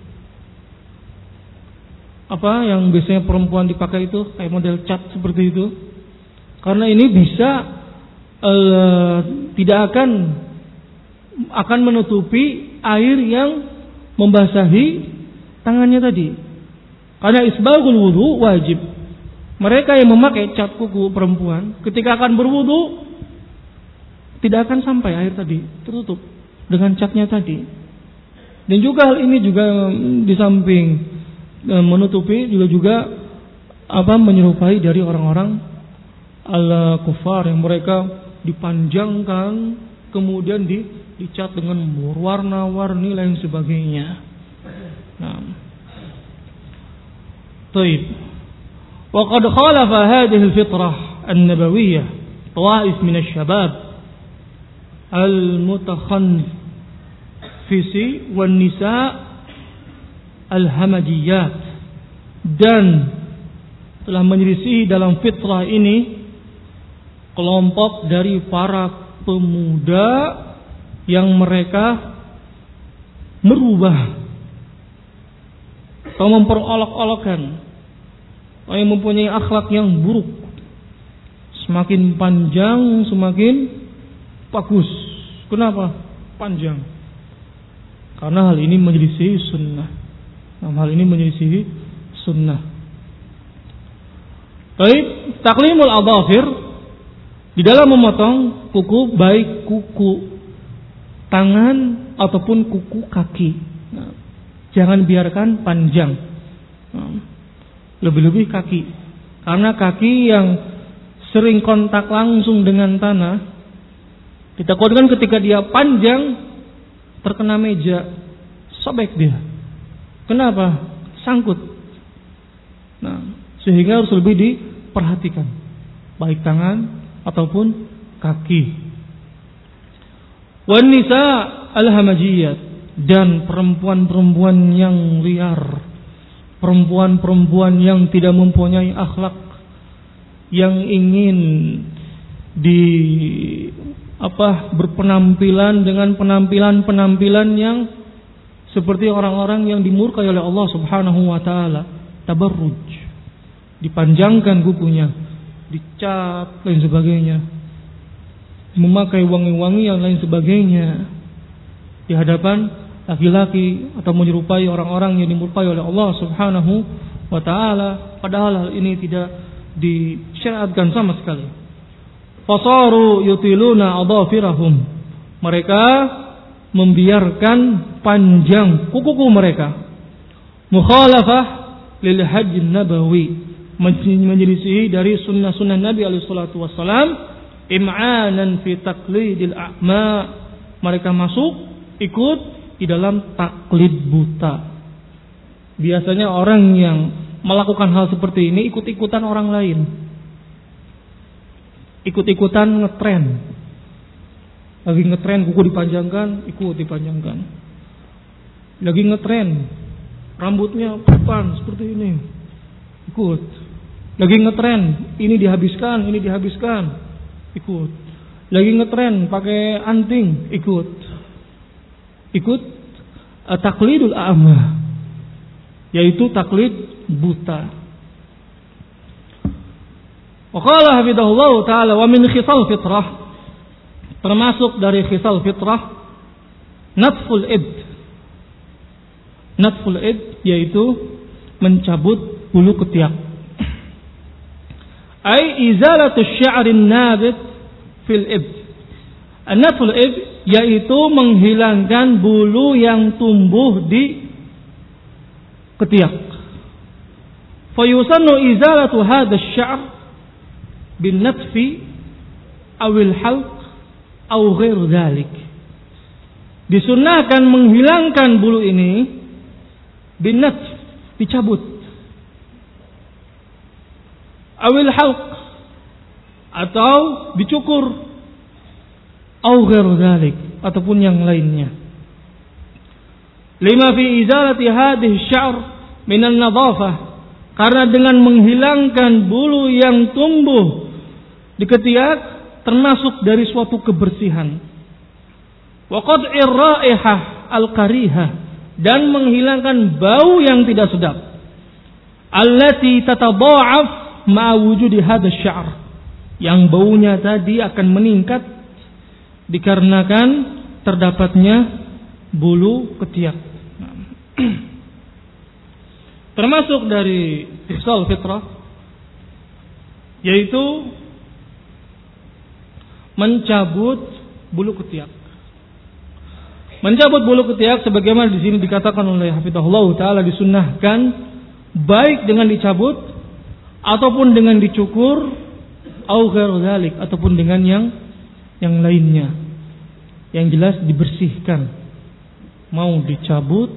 Speaker 1: Apa yang biasanya perempuan dipakai itu, kayak model cat seperti itu. Karena ini bisa uh, tidak akan akan menutupi air yang membasahi tangannya tadi. Karena isbaghul wudu wajib. Mereka yang memakai cat kuku perempuan ketika akan berwudu tidak akan sampai air tadi tertutup dengan catnya tadi. Dan juga hal ini juga di samping menutupi juga juga apa menyerupai dari orang-orang al-kufar yang mereka dipanjangkan kemudian di dicat dengan warna-warni lain sebagainya. Nah. Baik. Wa qad khalafa hadhihi al-fitrah an-nabawiyyah tawaif min asy-syabab al-mutakhanfisi wan nisa al-hamadiyat, dan telah menyelisih dalam fitrah ini kelompok dari para pemuda yang mereka merubah atau memperolok-olokkan, yang mempunyai akhlak yang buruk. Semakin panjang semakin bagus. Kenapa? Panjang. Karena hal ini menyelisih sunnah. Hal ini menyelisih sunnah. Baik, taklimul adhafir di dalam memotong kuku, baik kuku tangan ataupun kuku kaki. Nah, jangan biarkan panjang. Nah, lebih-lebih kaki. Karena kaki yang sering kontak langsung dengan tanah, ditakutkan ketika dia panjang terkena meja, sobek dia. Kenapa? Sangkut. Nah, sehingga harus lebih diperhatikan, baik tangan ataupun kaki. Wan nisa al-hamajiyat, dan perempuan-perempuan yang liar, perempuan-perempuan yang tidak mempunyai akhlak, yang ingin di apa berpenampilan dengan penampilan-penampilan yang seperti orang-orang yang dimurkai oleh Allah Subhanahu wa taala, tabarruj, dipanjangkan kukunya, dicat lain sebagainya, memakai wangi-wangi yang lain sebagainya di hadapan laki-laki atau menyerupai orang-orang yang dimurkai oleh Allah Subhanahu wa taala, padahal hal ini tidak disyariatkan sama sekali. Fasaru yutiluna adhafirahum, mereka membiarkan panjang kuku-kuku mereka. Mukhalafah lil hajj nabawi, menyelisih dari sunnah-sunnah Nabi alaihi salatu wassalam. Im'anan fi taqlidil a'ma, mereka masuk ikut di dalam taklid buta. Biasanya orang yang melakukan hal seperti ini ikut-ikutan orang lain, ikut-ikutan ngetren. Lagi ngetren kuku dipanjangkan, ikut dipanjangkan. Lagi ngetren rambutnya papan seperti ini, ikut. Lagi ngetren ini dihabiskan, ini dihabiskan, ikut. Lagi ngetren pakai anting, ikut. Ikut uh, taklidul a'ma, yaitu taklid buta. Wa qala hafidhahullah ta'ala wa min khisal fitrah, termasuk dari khisal fitrah natful id. Natful id yaitu mencabut bulu ketiak. Ai izalatu sya'rin nabit fil id. Natful id yaitu menghilangkan bulu yang tumbuh di ketiak. Fayusannu izalatu hadha asy-sya'r bin natfi awil halq aw ghair dzalik. Disunnahkan menghilangkan bulu ini bin natf, dicabut, awil halq, atau dicukur, aw ghair dzalik, ataupun yang lainnya. Lima fi izalati hadhihi sya'r minan nadhafah, karena dengan menghilangkan bulu yang tumbuh di ketiak termasuk dari suatu kebersihan. Wa qad'ir raihah al-karihah, dan menghilangkan bau yang tidak sedap. Allati tatadha'af ma'a wujudi hadha sya'r, yang baunya tadi akan meningkat dikarenakan terdapatnya bulu ketiak. Termasuk dari khisal fitrah, yaitu mencabut bulu ketiak. Mencabut bulu ketiak sebagaimana di sini dikatakan oleh hafizahullah taala disunnahkan baik dengan dicabut ataupun dengan dicukur, au ghairu dzalik, ataupun dengan yang yang lainnya. Yang jelas dibersihkan. Mau dicabut,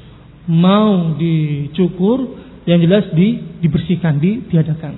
Speaker 1: mau dicukur, yang jelas di, dibersihkan, ditiadakan.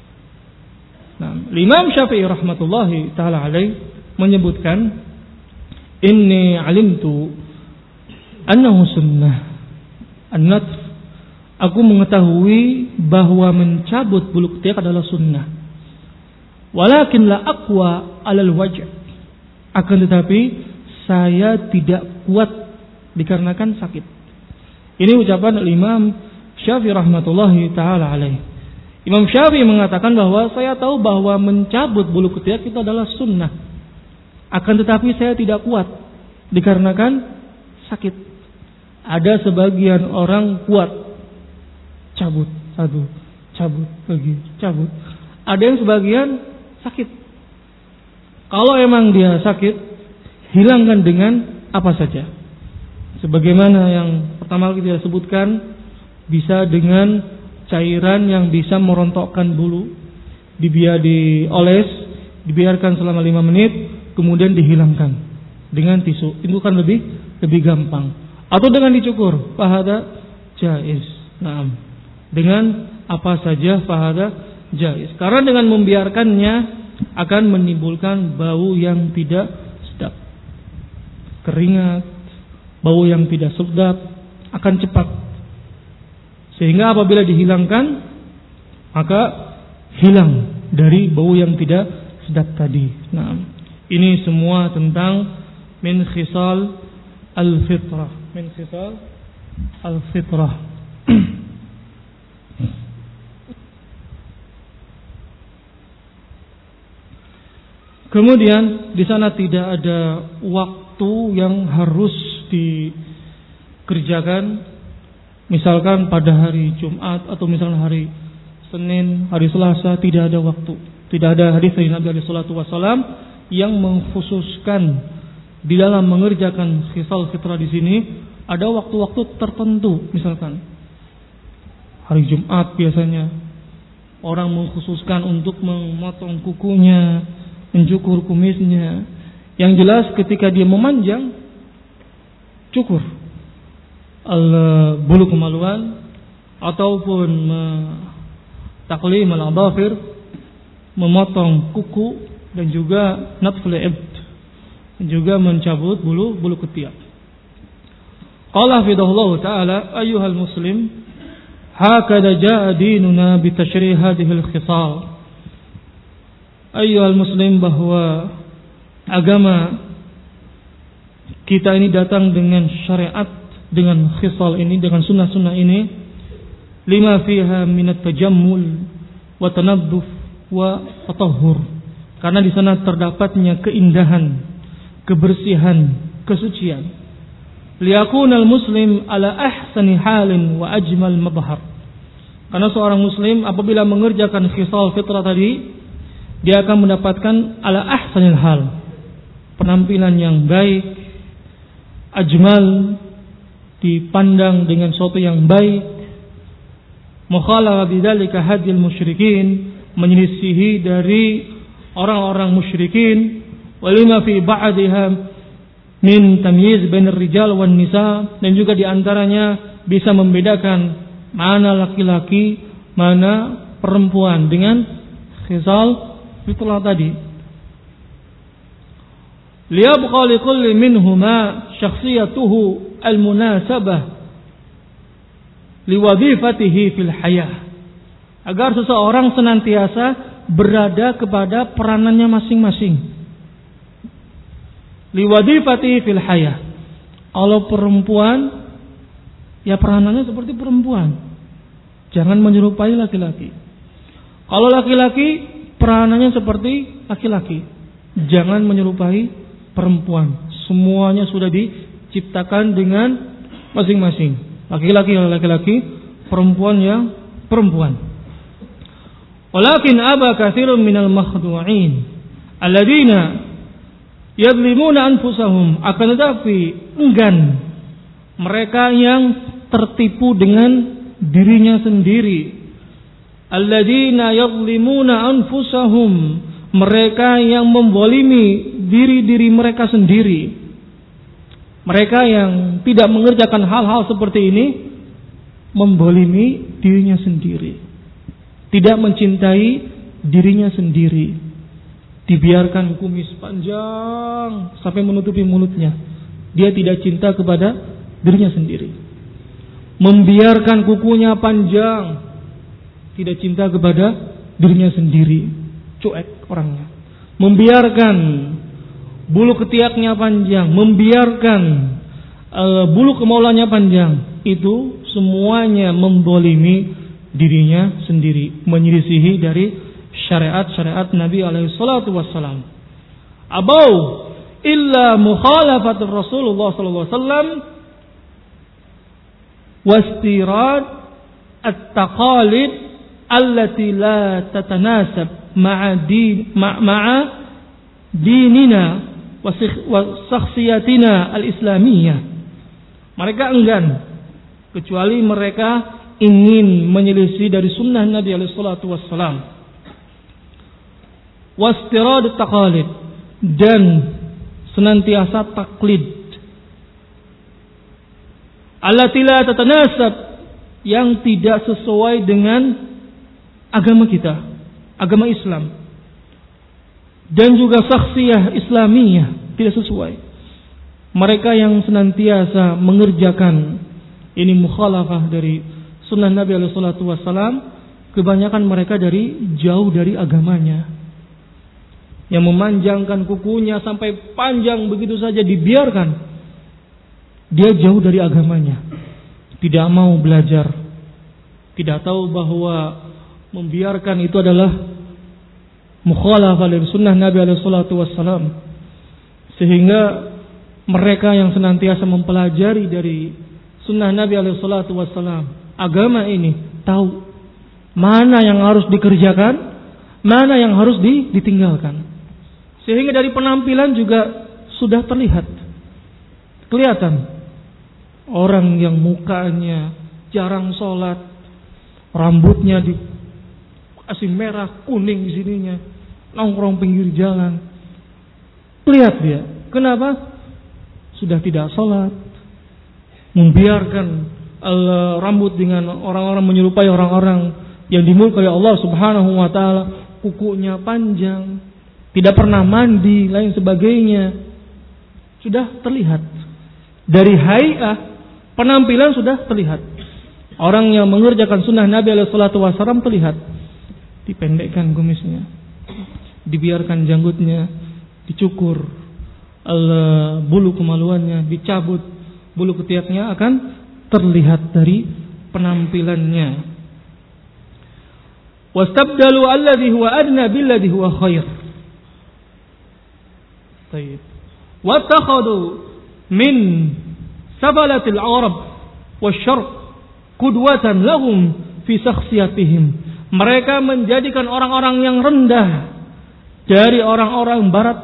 Speaker 1: Nah, Imam Syafi'i rahmatullahi taala alaih menyebutkan, inni alimtu annahu sunnah an-natf, aku mengetahui bahwa mencabut bulu ketiak adalah sunnah. Walakin la aqwa 'alal waj', akan tetapi saya tidak kuat dikarenakan sakit. Ini ucapan Imam Syafi'i rahmatullahi taala alaih. Imam Syafi'i mengatakan bahwa saya tahu bahwa mencabut bulu ketiak itu adalah sunnah, akan tetapi saya tidak kuat dikarenakan sakit. Ada sebagian orang kuat, cabut satu, cabut lagi, cabut. Ada yang sebagian sakit. Kalau emang dia sakit, hilangkan dengan apa saja. Sebagaimana yang pertama kita sebutkan, bisa dengan cairan yang bisa merontokkan bulu, dibiar dioles, dibiarkan selama lima menit, kemudian dihilangkan dengan tisu. Itu kan lebih lebih gampang. Atau dengan dicukur, fahada jaiz. Naam. Dengan apa saja fahada jaiz. Karena dengan membiarkannya akan menimbulkan bau yang tidak sedap. Keringat, bau yang tidak sedap akan cepat. Sehingga apabila dihilangkan, maka hilang dari bau yang tidak sedap tadi. Nah, ini semua tentang min khisal al-fitrah. Min khisal al-fitrah. Kemudian di sana tidak ada waktu yang harus dikerjakan. Misalkan pada hari Jumat atau misalnya hari Senin, hari Selasa, tidak ada waktu. Tidak ada hadis dari Nabi sallallahu alaihi wasallam yang mengkhususkan di dalam mengerjakan khisal fitrah di sini ada waktu-waktu tertentu. Misalkan hari Jumat biasanya orang mengkhususkan untuk memotong kukunya, mencukur kumisnya. Yang jelas ketika dia memanjang, cukur al-bulu kemaluan ataupun taklim al-adhafir, memotong kuku, dan juga natful ibd, juga mencabut bulu bulu ketiak. Qala hafidhahullah taala, ayyuhal muslim, hakadha jaa dinuna bi tashri' hadhihi al-khisal. Ayyuhal muslim, bahwa agama kita ini datang dengan syariat, dengan khisal ini, dengan sunnah-sunnah ini, lima fiha minat tajammul wa tanadduf wa tatahhur, karena di sana terdapatnya keindahan, kebersihan, kesucian. Liyakunal muslim ala ahsani halin wa ajmal mabhar, karena seorang muslim apabila mengerjakan khisal fitrah tadi, dia akan mendapatkan ala ahsanil hal, penampilan yang baik, ajmal, dipandang dengan sesuatu yang baik, mukhalafa bidzalika hadil musyrikin, menyelisihi dari orang-orang musyrikin, walima fi ba'dihha min tamyiz bainar rijal wan nisa, dan juga diantaranya bisa membedakan mana laki-laki, mana perempuan dengan khisal fitrah tadi. Liyabqa likulli minhuma syakhsiyatuhu al-munasabah liwadhifatihi fil hayah. Agar seseorang senantiasa berada kepada peranannya masing-masing. Liwadhifatihi fil hayah. Kalau perempuan, ya peranannya seperti perempuan. Jangan menyerupai laki-laki. Kalau laki-laki, peranannya seperti laki-laki. Jangan menyerupai perempuan. Semuanya sudah diciptakan dengan masing-masing. Laki-laki yang laki-laki, perempuan yang perempuan. Walakin aba katsirun minal makhdu'in alladziina yadlimuna anfusahum, akan tetapi enggan mereka yang tertipu dengan dirinya sendiri. Alladzina yadlimuna anfusahum, mereka yang membolimi diri-diri mereka sendiri. Mereka yang tidak mengerjakan hal-hal seperti ini membolimi dirinya sendiri. Tidak mencintai dirinya sendiri. Dibiarkan kumis panjang sampai menutupi mulutnya. Dia tidak cinta kepada dirinya sendiri. Membiarkan kukunya panjang, tidak cinta kepada dirinya sendiri. Cuek orangnya. Membiarkan bulu ketiaknya panjang, membiarkan uh, bulu kemaluannya panjang, itu semuanya membolimi dirinya sendiri, menyelisihi dari syariat-syariat Nabi alaihi salatu wassalam. Abau illa mukhalafat Rasulullah sallallahu alaihi wasallam wastirad at-taqalid allati la tatanasab ma'a din ma'a dinina wa syakhsiyatina al-islamiyah. Mereka enggan, kecuali mereka ingin menyelisih dari sunnah Nabi alaihi salatu wassalam. Wastirad taqalid, dan senantiasa taklid. Allati la tatanasab, yang tidak sesuai dengan agama kita, agama Islam. Dan juga syakhsiyah Islamiyah tidak sesuai. Mereka yang senantiasa mengerjakan ini mukhalafah dari sunnah Nabi alaihi salatu wassalam, kebanyakan mereka dari jauh dari agamanya. Yang memanjangkan kukunya sampai panjang begitu saja dibiarkan. Dia jauh dari agamanya. Tidak mau belajar. Tidak tahu bahwa membiarkan itu adalah mukhalafah dari sunnah Nabi alaihi salatu wassalam. Sehingga mereka yang senantiasa mempelajari dari sunnah Nabi alaihi salatu wassalam, agama ini, tahu mana yang harus dikerjakan, mana yang harus ditinggalkan. Sehingga dari penampilan juga sudah terlihat, kelihatan orang yang mukanya jarang sholat, rambutnya dikasih merah kuning di sininya, nongkrong pinggir jalan. Lihat dia, kenapa? Sudah tidak sholat, membiarkan uh, rambut dengan orang-orang menyerupai orang-orang yang dimurkai Allah Subhanahu wa taala, kukunya panjang, tidak pernah mandi, lain sebagainya. Sudah terlihat dari hay'ah, penampilan sudah terlihat. Orang yang mengerjakan sunnah Nabi alaihi salatu wasallam terlihat. Dipendekkan kumisnya, dibiarkan janggutnya, dicukur, al- bulu kemaluannya dicabut, bulu ketiaknya akan terlihat dari penampilannya. Wastabdalu alladhi huwa adna billadhi huwa khair. Baik. Wattakhadhu min sabalatil arab wasyarq qudwatan lahum fi shakhsiyatihim. Mereka menjadikan orang-orang yang rendah dari orang-orang barat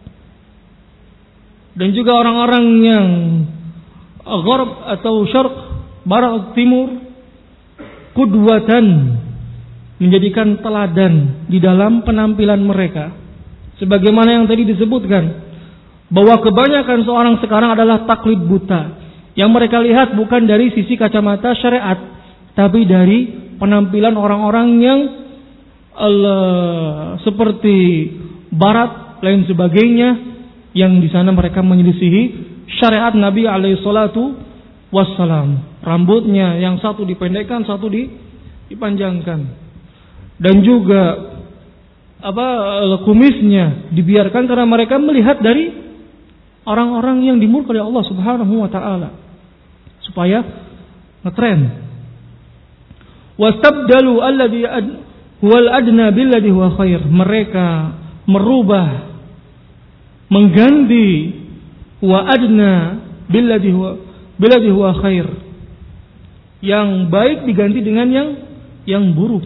Speaker 1: dan juga orang-orang yang gharb atau syarq, barat timur, qudwatan, menjadikan teladan di dalam penampilan mereka. Sebagaimana yang tadi disebutkan, bahwa kebanyakan seorang sekarang adalah taklid buta. Yang mereka lihat bukan dari sisi kacamata syariat, tapi dari penampilan orang-orang yang Allah, seperti barat lain sebagainya, yang di sana mereka menyelisihi syariat Nabi alaihi salatu wassalam. Rambutnya yang satu dipendekkan, satu dipanjangkan. Dan juga apa kumisnya dibiarkan karena mereka melihat dari orang-orang yang dimurkai oleh Allah Subhanahu wa taala supaya ngetren. Wastabdalu alladhi huwal adna billadhi huwa khair. Mereka merubah, mengganti wa adna billadhi huwa billadhi huwa khair. Yang baik diganti dengan yang yang buruk.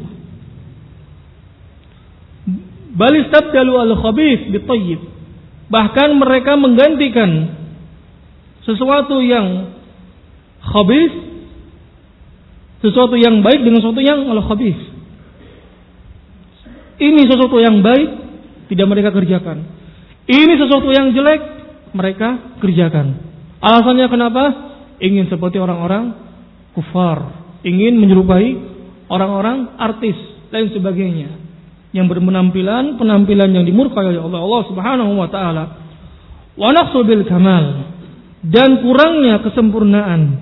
Speaker 1: Bal istabdalu al-khabith bit-thayyib. Bahkan mereka menggantikan sesuatu yang khabith, sesuatu yang baik dengan sesuatu yang al-khabith. Ini sesuatu yang baik tidak mereka kerjakan. Ini sesuatu yang jelek mereka kerjakan. Alasannya kenapa? Ingin seperti orang-orang kufar, ingin menyerupai orang-orang artis lain sebagainya yang berpenampilan penampilan yang dimurkai oleh Allah, Allah Subhanahu wa taala. Wa naqsu bil kamal, dan kurangnya kesempurnaan.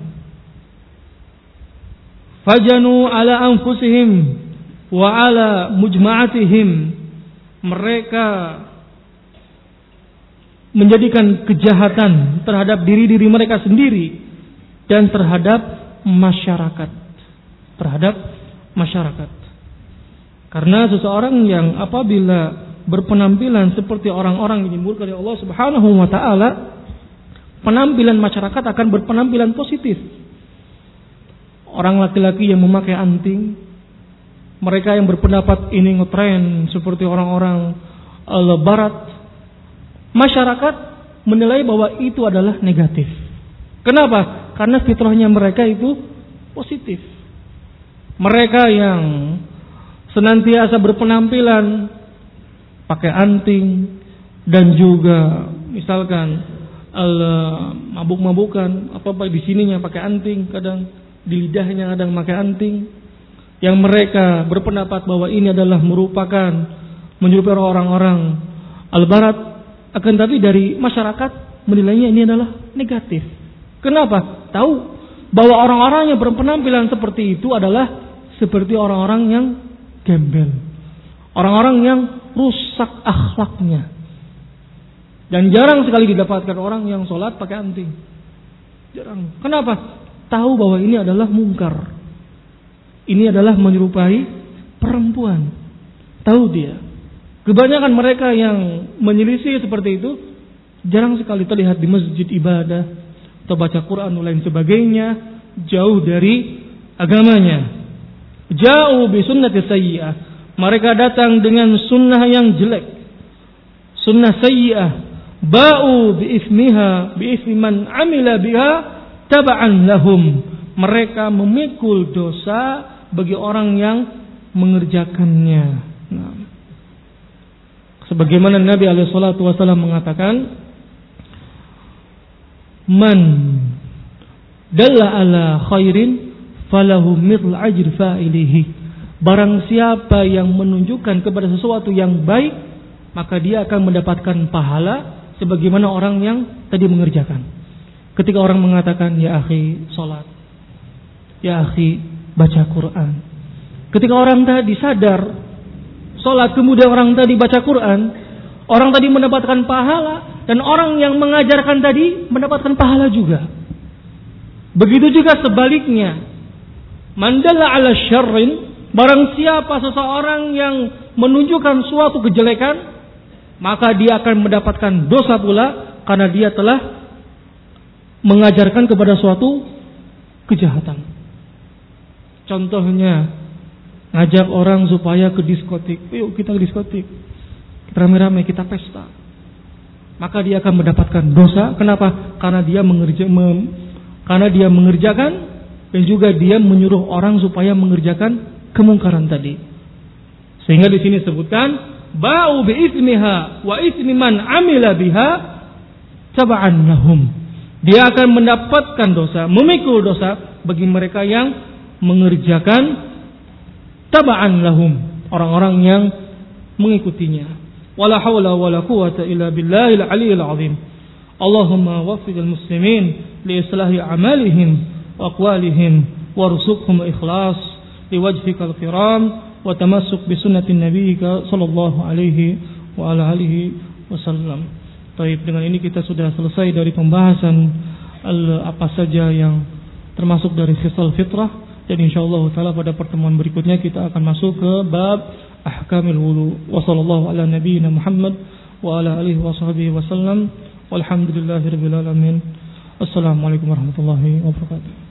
Speaker 1: Fajanu ala anfusihim wa ala mujma'atihim. Mereka menjadikan kejahatan terhadap diri-diri mereka sendiri dan terhadap masyarakat. Terhadap masyarakat. Karena seseorang yang apabila berpenampilan seperti orang-orang yang dimurkai oleh Allah Subhanahu wa taala, penampilan masyarakat akan berpenampilan positif. Orang laki-laki yang memakai anting, mereka yang berpendapat ini ngetren seperti orang-orang uh, barat, masyarakat menilai bahwa itu adalah negatif. Kenapa? Karena fitrahnya mereka itu positif. Mereka yang senantiasa berpenampilan pakai anting dan juga misalkan uh, mabuk-mabukan, apa-apa di sininya pakai anting, kadang di lidahnya kadang pakai anting. Yang mereka berpendapat bahwa ini adalah merupakan menyerupai orang-orang al-barat, akan tapi dari masyarakat menilainya ini adalah negatif. Kenapa? Tahu bahwa orang-orang yang berpenampilan seperti itu adalah seperti orang-orang yang gembel, orang-orang yang rusak akhlaknya. Dan jarang sekali didapatkan orang yang sholat pakai anting. Jarang. Kenapa? Tahu bahwa ini adalah mungkar. Ini adalah menyerupai perempuan. Tahu dia. Kebanyakan mereka yang menyelisih seperti itu jarang sekali terlihat di masjid ibadah atau baca Quran dan lain sebagainya, jauh dari agamanya. Jauh bi sunnati sayyi'ah. Mereka datang dengan sunnah yang jelek. Sunnah sayyi'ah. Ba'u bi ismiha bi ismi man amila biha taba'an lahum. Mereka memikul dosa bagi orang yang mengerjakannya. Nah, sebagaimana Nabi alaihi salatu wasallam mengatakan, man dalla ala khairin falahu mithl ajr fa'ilihi. Barang siapa yang menunjukkan kepada sesuatu yang baik, maka dia akan mendapatkan pahala sebagaimana orang yang tadi mengerjakan. Ketika orang mengatakan, ya akhi salat, ya akhi baca Quran. Ketika orang tadi sadar salat, kemudian orang tadi baca Quran, orang tadi mendapatkan pahala, dan orang yang mengajarkan tadi mendapatkan pahala juga. Begitu juga sebaliknya. Mandalla ala syarrin, barang siapa seseorang yang menunjukkan suatu kejelekan, maka dia akan mendapatkan dosa pula karena dia telah mengajarkan kepada suatu kejahatan. Contohnya, ngajak orang supaya ke diskotik. Yuk kita ke diskotik, kita rame-rame, kita pesta. Maka dia akan mendapatkan dosa. Kenapa? Karena dia mengerja, mem, karena dia mengerjakan dan juga dia menyuruh orang supaya mengerjakan kemungkaran tadi. Sehingga di sini sebutkan, ba'u bi ismiha wa ismi man amila biha taba'an lahum. Dia akan mendapatkan dosa, memikul dosa bagi mereka yang mengerjakan taba'an lahum, orang-orang yang mengikutinya. Wala haula wala quwwata illa billahil aliyil azim. Allahumma waffiqil muslimin li islahi a'malihim wa aqwalihim warzuqhum ikhlas liwajhikal kiram wa tamassuk bi sunnatin nabiyyika sallallahu alaihi wa ala alihi wasallam. Baik, dengan ini kita sudah selesai dari pembahasan apa saja yang termasuk dari khisal fitrah, dan insyaallah taala pada pertemuan berikutnya kita akan masuk ke bab ahkamil wudu. Wa sallallahu ala nabiyyina Muhammad wa ala alihi washabbihi wasallam. Walhamdulillahirabbil alamin. Assalamualaikum warahmatullahi wabarakatuh.